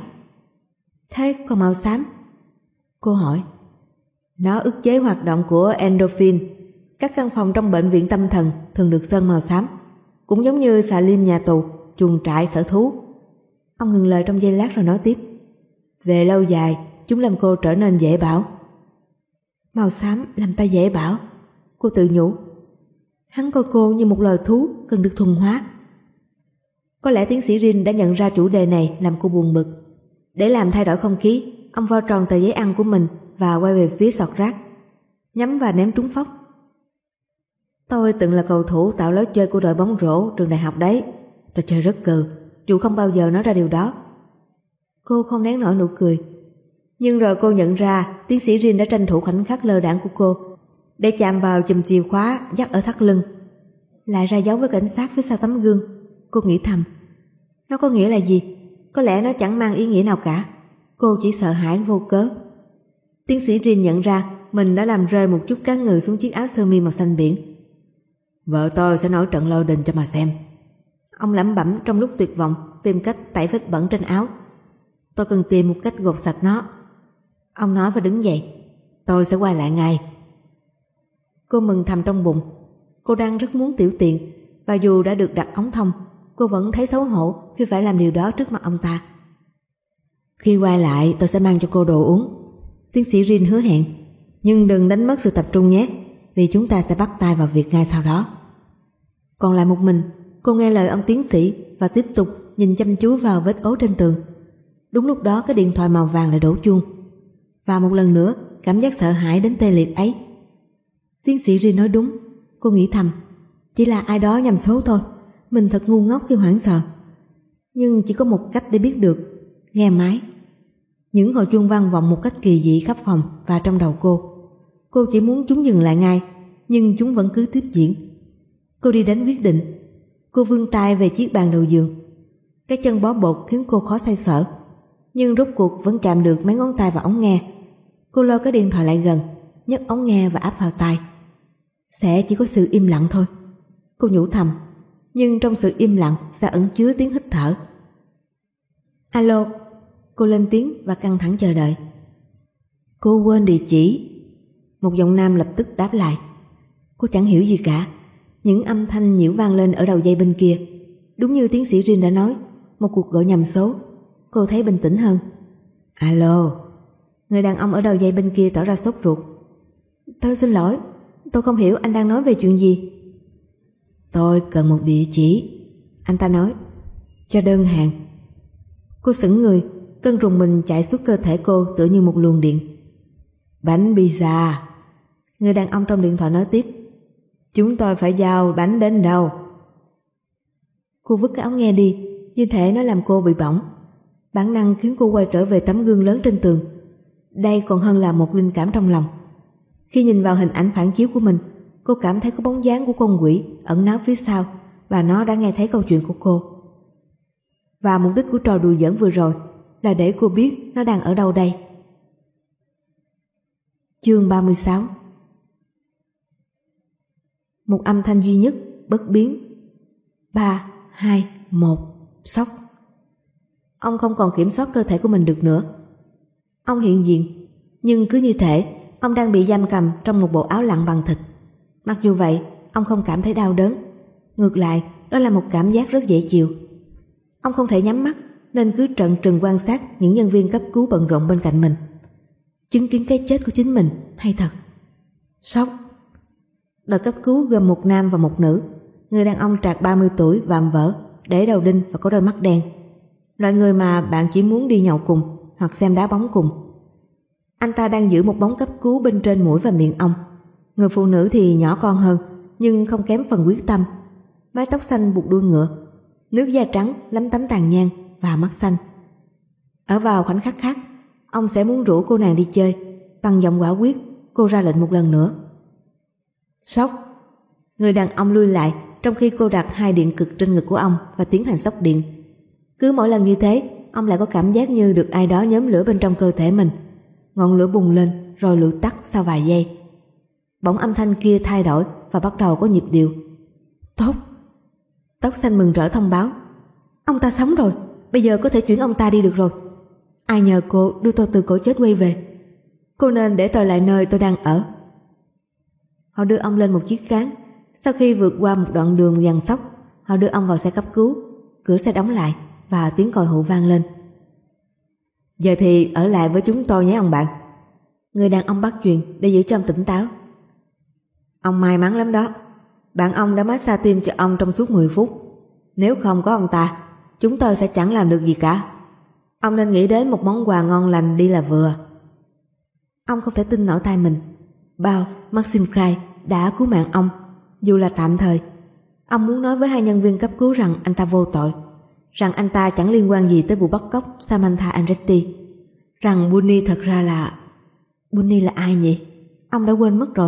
Thế còn màu xám? Cô hỏi. Nó ức chế hoạt động của endorphin. Các căn phòng trong bệnh viện tâm thần thường được sơn màu xám, cũng giống như xà lim nhà tù, chuồng trại, sở thú. Ông ngừng lời trong giây lát rồi nói tiếp. Về lâu dài, chúng làm cô trở nên dễ bảo. Màu xám làm ta dễ bảo, cô tự nhủ. Hắn coi cô như một loài thú cần được thuần hóa. Có lẽ tiến sĩ Rin đã nhận ra chủ đề này làm cô buồn bực. Để làm thay đổi không khí, ông vo tròn tờ giấy ăn của mình và quay về phía sọt rác, nhắm và ném trúng phóc. Tôi từng là cầu thủ tạo lối chơi của đội bóng rổ trường đại học đấy. Tôi chơi rất cừ, dù không bao giờ nói ra điều đó. Cô không nén nổi nụ cười. Nhưng rồi cô nhận ra tiến sĩ Rin đã tranh thủ khoảnh khắc lơ đãng của cô để chạm vào chùm chìa khóa dắt ở thắt lưng, lại ra dấu với cảnh sát phía sau tấm gương. Cô nghĩ thầm, nó có nghĩa là gì? Có lẽ nó chẳng mang ý nghĩa nào cả. Cô chỉ sợ hãi vô cớ. Tiến sĩ Rin nhận ra mình đã làm rơi một chút cá ngừ xuống chiếc áo sơ mi màu xanh biển. Vợ tôi sẽ nổi trận lôi đình cho mà xem. Ông lẩm bẩm trong lúc tuyệt vọng tìm cách tẩy vết bẩn trên áo. Tôi cần tìm một cách gột sạch nó. Ông nói và đứng dậy. Tôi sẽ quay lại ngay. Cô mừng thầm trong bụng. Cô đang rất muốn tiểu tiện, và dù đã được đặt ống thông, cô vẫn thấy xấu hổ khi phải làm điều đó trước mặt ông ta. Khi quay lại tôi sẽ mang cho cô đồ uống, tiến sĩ Rin hứa hẹn. Nhưng đừng đánh mất sự tập trung nhé, vì chúng ta sẽ bắt tay vào việc ngay sau đó. Còn lại một mình, cô nghe lời ông tiến sĩ và tiếp tục nhìn chăm chú vào vết ố trên tường. Đúng lúc đó cái điện thoại màu vàng lại đổ chuông. Và một lần nữa cảm giác sợ hãi đến tê liệt ấy. Tiến sĩ Rin nói đúng, cô nghĩ thầm. Chỉ là ai đó nhầm số thôi. Mình thật ngu ngốc khi hoảng sợ. Nhưng chỉ có một cách để biết được. Nghe máy. Những hồi chuông vang vọng một cách kỳ dị khắp phòng và trong đầu cô. Cô chỉ muốn chúng dừng lại ngay, nhưng chúng vẫn cứ tiếp diễn. Cô đi đến quyết định. Cô vươn tay về chiếc bàn đầu giường. Cái chân bó bột khiến cô khó xoay sở, nhưng rốt cuộc vẫn chạm được mấy ngón tay vào ống nghe. Cô lôi cái điện thoại lại gần, nhấc ống nghe và áp vào tai. Sẽ chỉ có sự im lặng thôi, cô nhủ thầm. Nhưng trong sự im lặng sẽ ẩn chứa tiếng hít thở. Alo, cô lên tiếng và căng thẳng chờ đợi. Cô quên địa chỉ. Một giọng nam lập tức đáp lại. Cô chẳng hiểu gì cả. Những âm thanh nhiễu vang lên ở đầu dây bên kia. Đúng như tiến sĩ Rin đã nói, một cuộc gọi nhầm số. Cô thấy bình tĩnh hơn. Alo. Người đàn ông ở đầu dây bên kia tỏ ra sốt ruột. Tôi xin lỗi, tôi không hiểu anh đang nói về chuyện gì. Tôi cần một địa chỉ, anh ta nói, cho đơn hàng. Cô sững người, cơn rùng mình chạy suốt cơ thể cô tựa như một luồng điện. Bánh pizza. Người đàn ông trong điện thoại nói tiếp. Chúng tôi phải giao bánh đến đâu? Cô vứt cái ống nghe đi, như thể nó làm cô bị bỏng. Bản năng khiến cô quay trở về tấm gương lớn trên tường. Đây còn hơn là một linh cảm trong lòng. Khi nhìn vào hình ảnh phản chiếu của mình, cô cảm thấy có bóng dáng của con quỷ ẩn náu phía sau, và nó đã nghe thấy câu chuyện của cô. Và mục đích của trò đùa giỡn vừa rồi là để cô biết nó đang ở đâu đây. Chương ba mươi sáu. Một âm thanh duy nhất, bất biến. Ba, hai, một, sốc. Ông không còn kiểm soát cơ thể của mình được nữa. Ông hiện diện, nhưng cứ như thể ông đang bị giam cầm trong một bộ áo lặn bằng thịt. Mặc dù vậy, ông không cảm thấy đau đớn. Ngược lại, đó là một cảm giác rất dễ chịu. Ông không thể nhắm mắt, nên cứ trợn trừng quan sát những nhân viên cấp cứu bận rộn bên cạnh mình. Chứng kiến cái chết của chính mình hay thật. Sốc. Đội cấp cứu gồm một nam và một nữ. Người đàn ông trạc ba mươi tuổi, vạm vỡ, để đầu đinh và có đôi mắt đen. Loại người mà bạn chỉ muốn đi nhậu cùng hoặc xem đá bóng cùng. Anh ta đang giữ một bóng cấp cứu bên trên mũi và miệng ông. Người phụ nữ thì nhỏ con hơn, nhưng không kém phần quyết tâm. Mái tóc xanh buộc đuôi ngựa, nước da trắng lấm tấm tàn nhang và mắt xanh. Ở vào khoảnh khắc khác, ông sẽ muốn rủ cô nàng đi chơi. Bằng giọng quả quyết, cô ra lệnh một lần nữa. Sốc. Người đàn ông lui lại trong khi cô đặt hai điện cực trên ngực của ông và tiến hành sốc điện. Cứ mỗi lần như thế, ông lại có cảm giác như được ai đó nhóm lửa bên trong cơ thể mình. Ngọn lửa bùng lên rồi lụi tắt sau vài giây. Bỗng âm thanh kia thay đổi và bắt đầu có nhịp điệu. Tốt. Tóc xanh mừng rỡ thông báo. Ông ta sống rồi, bây giờ có thể chuyển ông ta đi được rồi. Ai nhờ cô đưa tôi từ cõi chết quay về. Cô nên để tôi lại nơi tôi đang ở. Họ đưa ông lên một chiếc cáng. Sau khi vượt qua một đoạn đường dằn xóc, họ đưa ông vào xe cấp cứu. Cửa xe đóng lại và tiếng còi hụ vang lên. Giờ thì ở lại với chúng tôi nhé ông bạn. Người đàn ông bắt chuyện để giữ cho ông tỉnh táo. Ông may mắn lắm đó. Bạn ông đã massage tim cho ông trong suốt mười phút. Nếu không có ông ta, chúng tôi sẽ chẳng làm được gì cả. Ông nên nghĩ đến một món quà ngon lành đi là vừa. Ông không thể tin nổi tai mình. Bao Maxim Cray đã cứu mạng ông, dù là tạm thời. Ông muốn nói với hai nhân viên cấp cứu rằng anh ta vô tội, rằng anh ta chẳng liên quan gì tới vụ bắt cóc Samantha Andretti, rằng Bunny thật ra là... Bunny là ai nhỉ? Ông đã quên mất rồi.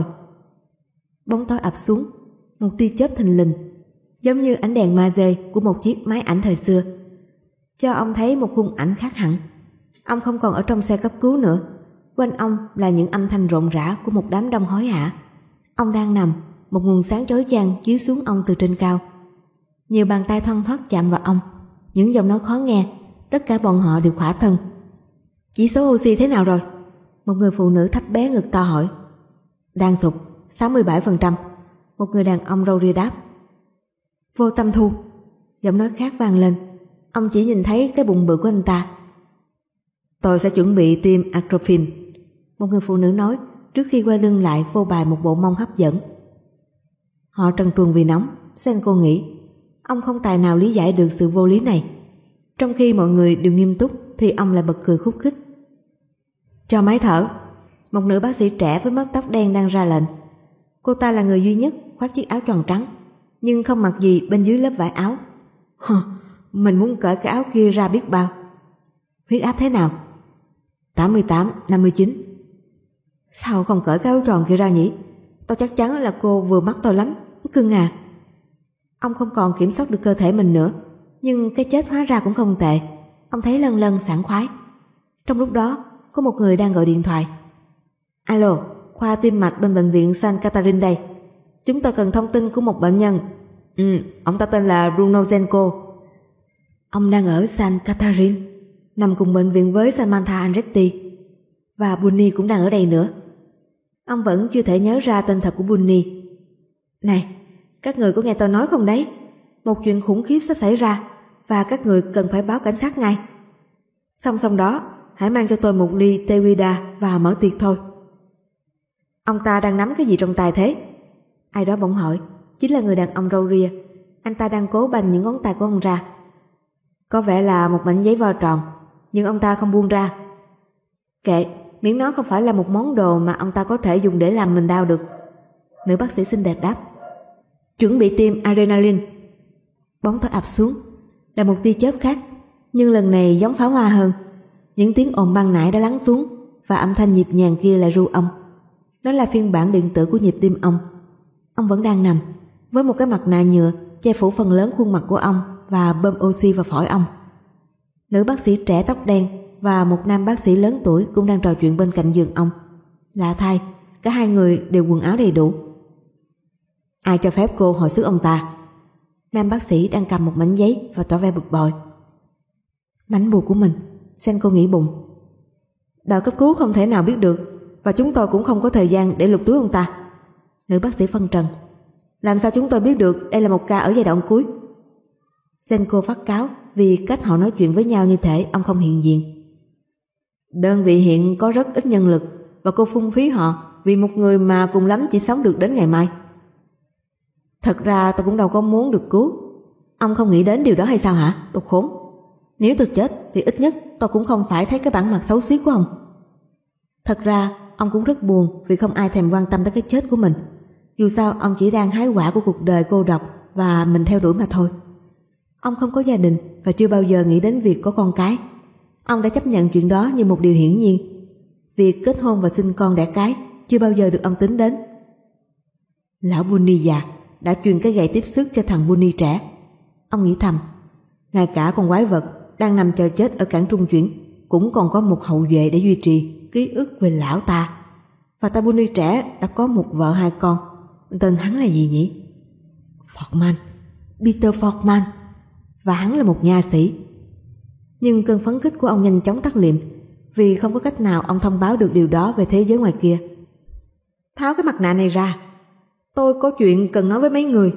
Bóng tối ập xuống, một tia chớp thình lình, giống như ánh đèn magie của một chiếc máy ảnh thời xưa, cho ông thấy một khung ảnh khác hẳn. Ông không còn ở trong xe cấp cứu nữa. Quanh ông là những âm thanh rộn rã của một đám đông hối hả. Ông đang nằm, một nguồn sáng chói chang chiếu xuống ông từ trên cao. Nhiều bàn tay thoăn thoắt chạm vào ông, những giọng nói khó nghe. Tất cả bọn họ đều khỏa thân. Chỉ số oxy thế nào rồi? Một người phụ nữ thấp bé ngực to hỏi. Đang sụp, sáu mươi bảy phần trăm. Một người đàn ông râu ria đáp. Vô tâm thu. Giọng nói khác vang lên. Ông chỉ nhìn thấy cái bụng bự của anh ta. Tôi sẽ chuẩn bị tiêm atropine. Một người phụ nữ nói trước khi quay lưng lại phô bày một bộ mông hấp dẫn. Họ trần truồng vì nóng. Senko nghĩ ông không tài nào lý giải được sự vô lý này. Trong khi mọi người đều nghiêm túc thì ông lại bật cười khúc khích. Cho máy thở. Một nữ bác sĩ trẻ với mái tóc đen đang ra lệnh. Cô ta là người duy nhất khoác chiếc áo choàng trắng, nhưng không mặc gì bên dưới lớp vải áo. Hừ, mình muốn cởi cái áo kia ra biết bao. Huyết áp thế nào? tám mươi tám, năm mươi chín. Sao không cởi cái áo tròn kia ra nhỉ? Tôi chắc chắn là cô vừa mắt tôi lắm, cưng à. Ông không còn kiểm soát được cơ thể mình nữa, nhưng cái chết hóa ra cũng không tệ. Ông thấy lân lân sảng khoái. Trong lúc đó, có một người đang gọi điện thoại. Alo, khoa tim mạch bên bệnh viện San Catherine đây. Chúng tôi cần thông tin của một bệnh nhân. Ừ, ông ta tên là Bruno Zenko. Ông đang ở San Catherine, nằm cùng bệnh viện với Samantha Andretti. Và Bunny cũng đang ở đây nữa. Ông vẫn chưa thể nhớ ra tên thật của Bunny. Này, các người có nghe tôi nói không đấy? Một chuyện khủng khiếp sắp xảy ra, và các người cần phải báo cảnh sát ngay. Song song đó, hãy mang cho tôi một ly Tewida và mở tiệc thôi. Ông ta đang nắm cái gì trong tay thế? Ai đó bỗng hỏi. Chính là người đàn ông râu ria. Anh ta đang cố bành những ngón tay của ông ra. Có vẻ là một mảnh giấy vo tròn, nhưng ông ta không buông ra. Kệ, miễn nó không phải là một món đồ mà ông ta có thể dùng để làm mình đau được. Nữ bác sĩ xinh đẹp đáp. Chuẩn bị tiêm adrenaline. Bóng tối ập xuống. Là một tia chớp khác. Nhưng lần này giống pháo hoa hơn. Những tiếng ồn ban nãy đã lắng xuống và âm thanh nhịp nhàng kia lại ru ông. Nó là phiên bản điện tử của nhịp tim ông. Ông vẫn đang nằm với một cái mặt nạ nhựa che phủ phần lớn khuôn mặt của ông và bơm oxy vào phổi ông. Nữ bác sĩ trẻ tóc đen và một nam bác sĩ lớn tuổi cũng đang trò chuyện bên cạnh giường ông. Lạ thay, cả hai người đều quần áo đầy đủ. Ai cho phép cô hồi sức ông ta? Nam bác sĩ đang cầm một mảnh giấy và tỏ vẻ bực bội. Mảnh bùa của mình, Senko nghĩ bụng. Đội cấp cứu không thể nào biết được, và chúng tôi cũng không có thời gian để lục túi ông ta. Nữ bác sĩ phân trần. Làm sao chúng tôi biết được đây là một ca ở giai đoạn cuối? Senko phát cáo vì cách họ nói chuyện với nhau như thể ông không hiện diện. Đơn vị hiện có rất ít nhân lực và cô phung phí họ vì một người mà cùng lắm chỉ sống được đến ngày mai. Thật ra tôi cũng đâu có muốn được cứu. Ông không nghĩ đến điều đó hay sao hả, đồ khốn? Nếu tôi chết thì ít nhất tôi cũng không phải thấy cái bản mặt xấu xí của ông. Thật ra ông cũng rất buồn vì không ai thèm quan tâm tới cái chết của mình. Dù sao ông chỉ đang hái quả của cuộc đời cô độc và mình theo đuổi mà thôi. Ông không có gia đình và chưa bao giờ nghĩ đến việc có con cái. Ông đã chấp nhận chuyện đó như một điều hiển nhiên. Việc kết hôn và sinh con đẻ cái chưa bao giờ được ông tính đến. Lão Bunny già đã truyền cái gậy tiếp sức cho thằng Bunny trẻ. Ông nghĩ thầm, ngay cả con quái vật đang nằm chờ chết ở cảng trung chuyển cũng còn có một hậu duệ để duy trì ký ức về lão ta. Và ta Bunny trẻ đã có một vợ hai con. Tên hắn là gì nhỉ? Fortman, Peter Fortman. Và hắn là một nha sĩ. Nhưng cơn phấn khích của ông nhanh chóng tắt liệm vì không có cách nào ông thông báo được điều đó về thế giới ngoài kia. Tháo cái mặt nạ này ra, tôi có chuyện cần nói với mấy người.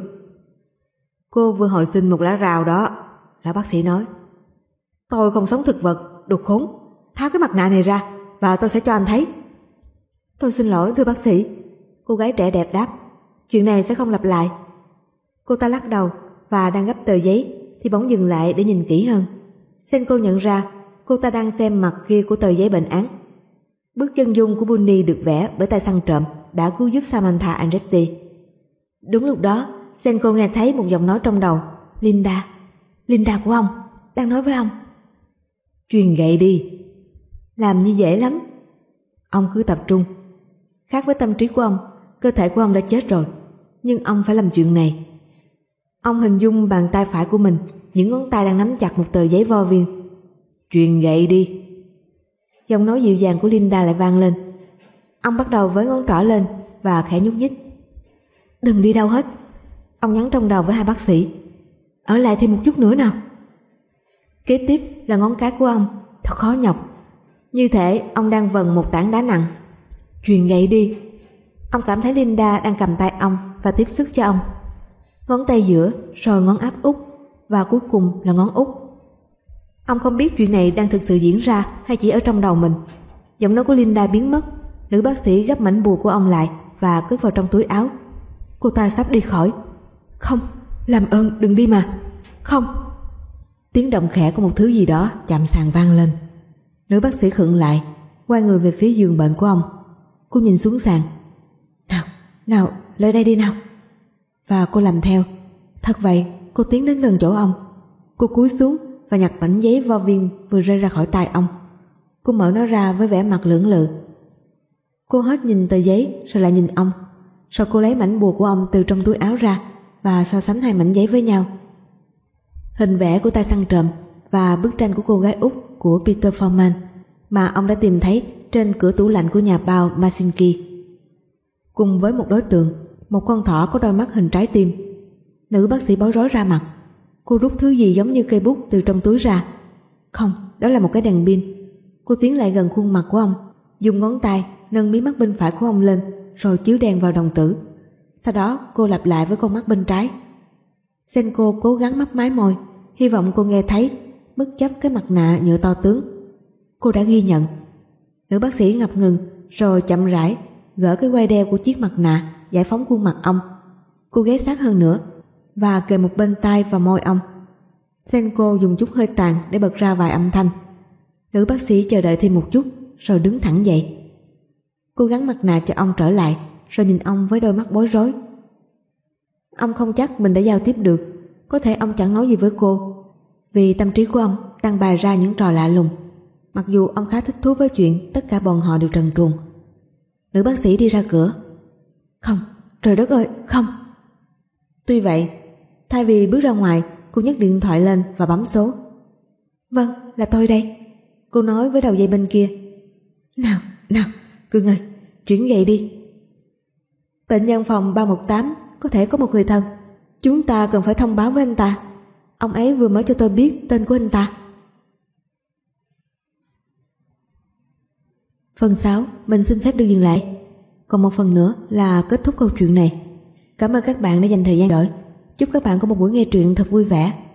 Cô vừa hồi sinh một lá rau đó, lão bác sĩ nói. Tôi không sống thực vật, đồ khốn. Tháo cái mặt nạ này ra và tôi sẽ cho anh thấy. Tôi xin lỗi thưa bác sĩ, cô gái trẻ đẹp đáp. Chuyện này sẽ không lặp lại. Cô ta lắc đầu và đang gấp tờ giấy thì bỗng dừng lại để nhìn kỹ hơn. Senko nhận ra cô ta đang xem mặt kia của tờ giấy bệnh án. Bức chân dung của Bunny được vẽ bởi tay săn trộm đã cứu giúp Samantha Andretti. Đúng lúc đó, Senko nghe thấy một giọng nói trong đầu. Linda, Linda của ông, đang nói với ông. Truyền gậy đi. Làm như dễ lắm. Ông cứ tập trung. Khác với tâm trí của ông, cơ thể của ông đã chết rồi, nhưng ông phải làm chuyện này. Ông hình dung bàn tay phải của mình, những ngón tay đang nắm chặt một tờ giấy vo viên. Truyền gậy đi. Giọng nói dịu dàng của Linda lại vang lên. Ông bắt đầu với ngón trỏ lên và khẽ nhúc nhích. Đừng đi đâu hết. Ông nhắn trong đầu với hai bác sĩ. Ở lại thêm một chút nữa nào. Kế tiếp là ngón cái của ông, thật khó nhọc. Như thể ông đang vần một tảng đá nặng. Truyền gậy đi. Ông cảm thấy Linda đang cầm tay ông và tiếp sức cho ông. Ngón tay giữa, rồi ngón áp út, và cuối cùng là ngón út. Ông không biết chuyện này đang thực sự diễn ra hay chỉ ở trong đầu mình. Giọng nói của Linda biến mất. Nữ bác sĩ gấp mảnh bùa của ông lại và cất vào trong túi áo. Cô ta sắp đi khỏi. Không, làm ơn đừng đi mà. Không. Tiếng động khẽ của một thứ gì đó chạm sàn vang lên. Nữ bác sĩ khựng lại, quay người về phía giường bệnh của ông. Cô nhìn xuống sàn. Nào, nào, lại đây đi nào. Và cô làm theo. Thật vậy, cô tiến đến gần chỗ ông. Cô cúi xuống và nhặt mảnh giấy vo viên vừa rơi ra khỏi tay ông. Cô mở nó ra với vẻ mặt lưỡng lự. Cô hết nhìn tờ giấy rồi lại nhìn ông. Rồi cô lấy mảnh bùa của ông từ trong túi áo ra và so sánh hai mảnh giấy với nhau. Hình vẽ của tay săn trộm và bức tranh của cô gái Úc của Peter Forman mà ông đã tìm thấy trên cửa tủ lạnh của nhà bao Masinki. Cùng với một đối tượng, một con thỏ có đôi mắt hình trái tim. Nữ bác sĩ bối rối ra mặt. Cô rút thứ gì giống như cây bút từ trong túi ra. Không, đó là một cái đèn pin. Cô tiến lại gần khuôn mặt của ông, dùng ngón tay nâng mí mắt bên phải của ông lên rồi chiếu đèn vào đồng tử. Sau đó cô lặp lại với con mắt bên trái. Senko cố gắng mấp máy môi, hy vọng cô nghe thấy, bất chấp cái mặt nạ nhựa to tướng. Cô đã ghi nhận. Nữ bác sĩ ngập ngừng rồi chậm rãi gỡ cái quai đeo của chiếc mặt nạ, giải phóng khuôn mặt ông. Cô ghé sát hơn nữa và kề một bên tai và môi ông. Senko dùng chút hơi tàn để bật ra vài âm thanh. Nữ bác sĩ chờ đợi thêm một chút rồi đứng thẳng dậy. Cô gắn mặt nạ cho ông trở lại rồi nhìn ông với đôi mắt bối rối. Ông không chắc mình đã giao tiếp được. Có thể ông chẳng nói gì với cô. vì tâm trí của ông đang bày ra những trò lạ lùng, mặc dù ông khá thích thú với chuyện tất cả bọn họ đều trần truồng. Nữ bác sĩ đi ra cửa. Không, trời đất ơi, không. Tuy vậy, thay vì bước ra ngoài, cô nhấc điện thoại lên và bấm số. Vâng, là tôi đây. Cô nói với đầu dây bên kia. Nào, nào, Cưng ơi, chuyển dậy đi. Bệnh nhân phòng ba một tám có thể có một người thân. Chúng ta cần phải thông báo với anh ta. Ông ấy vừa mới cho tôi biết tên của anh ta. Phần sáu, mình xin phép được dừng lại. Còn một phần nữa là kết thúc câu chuyện này. Cảm ơn các bạn đã dành thời gian đợi. Chúc các bạn có một buổi nghe truyện thật vui vẻ.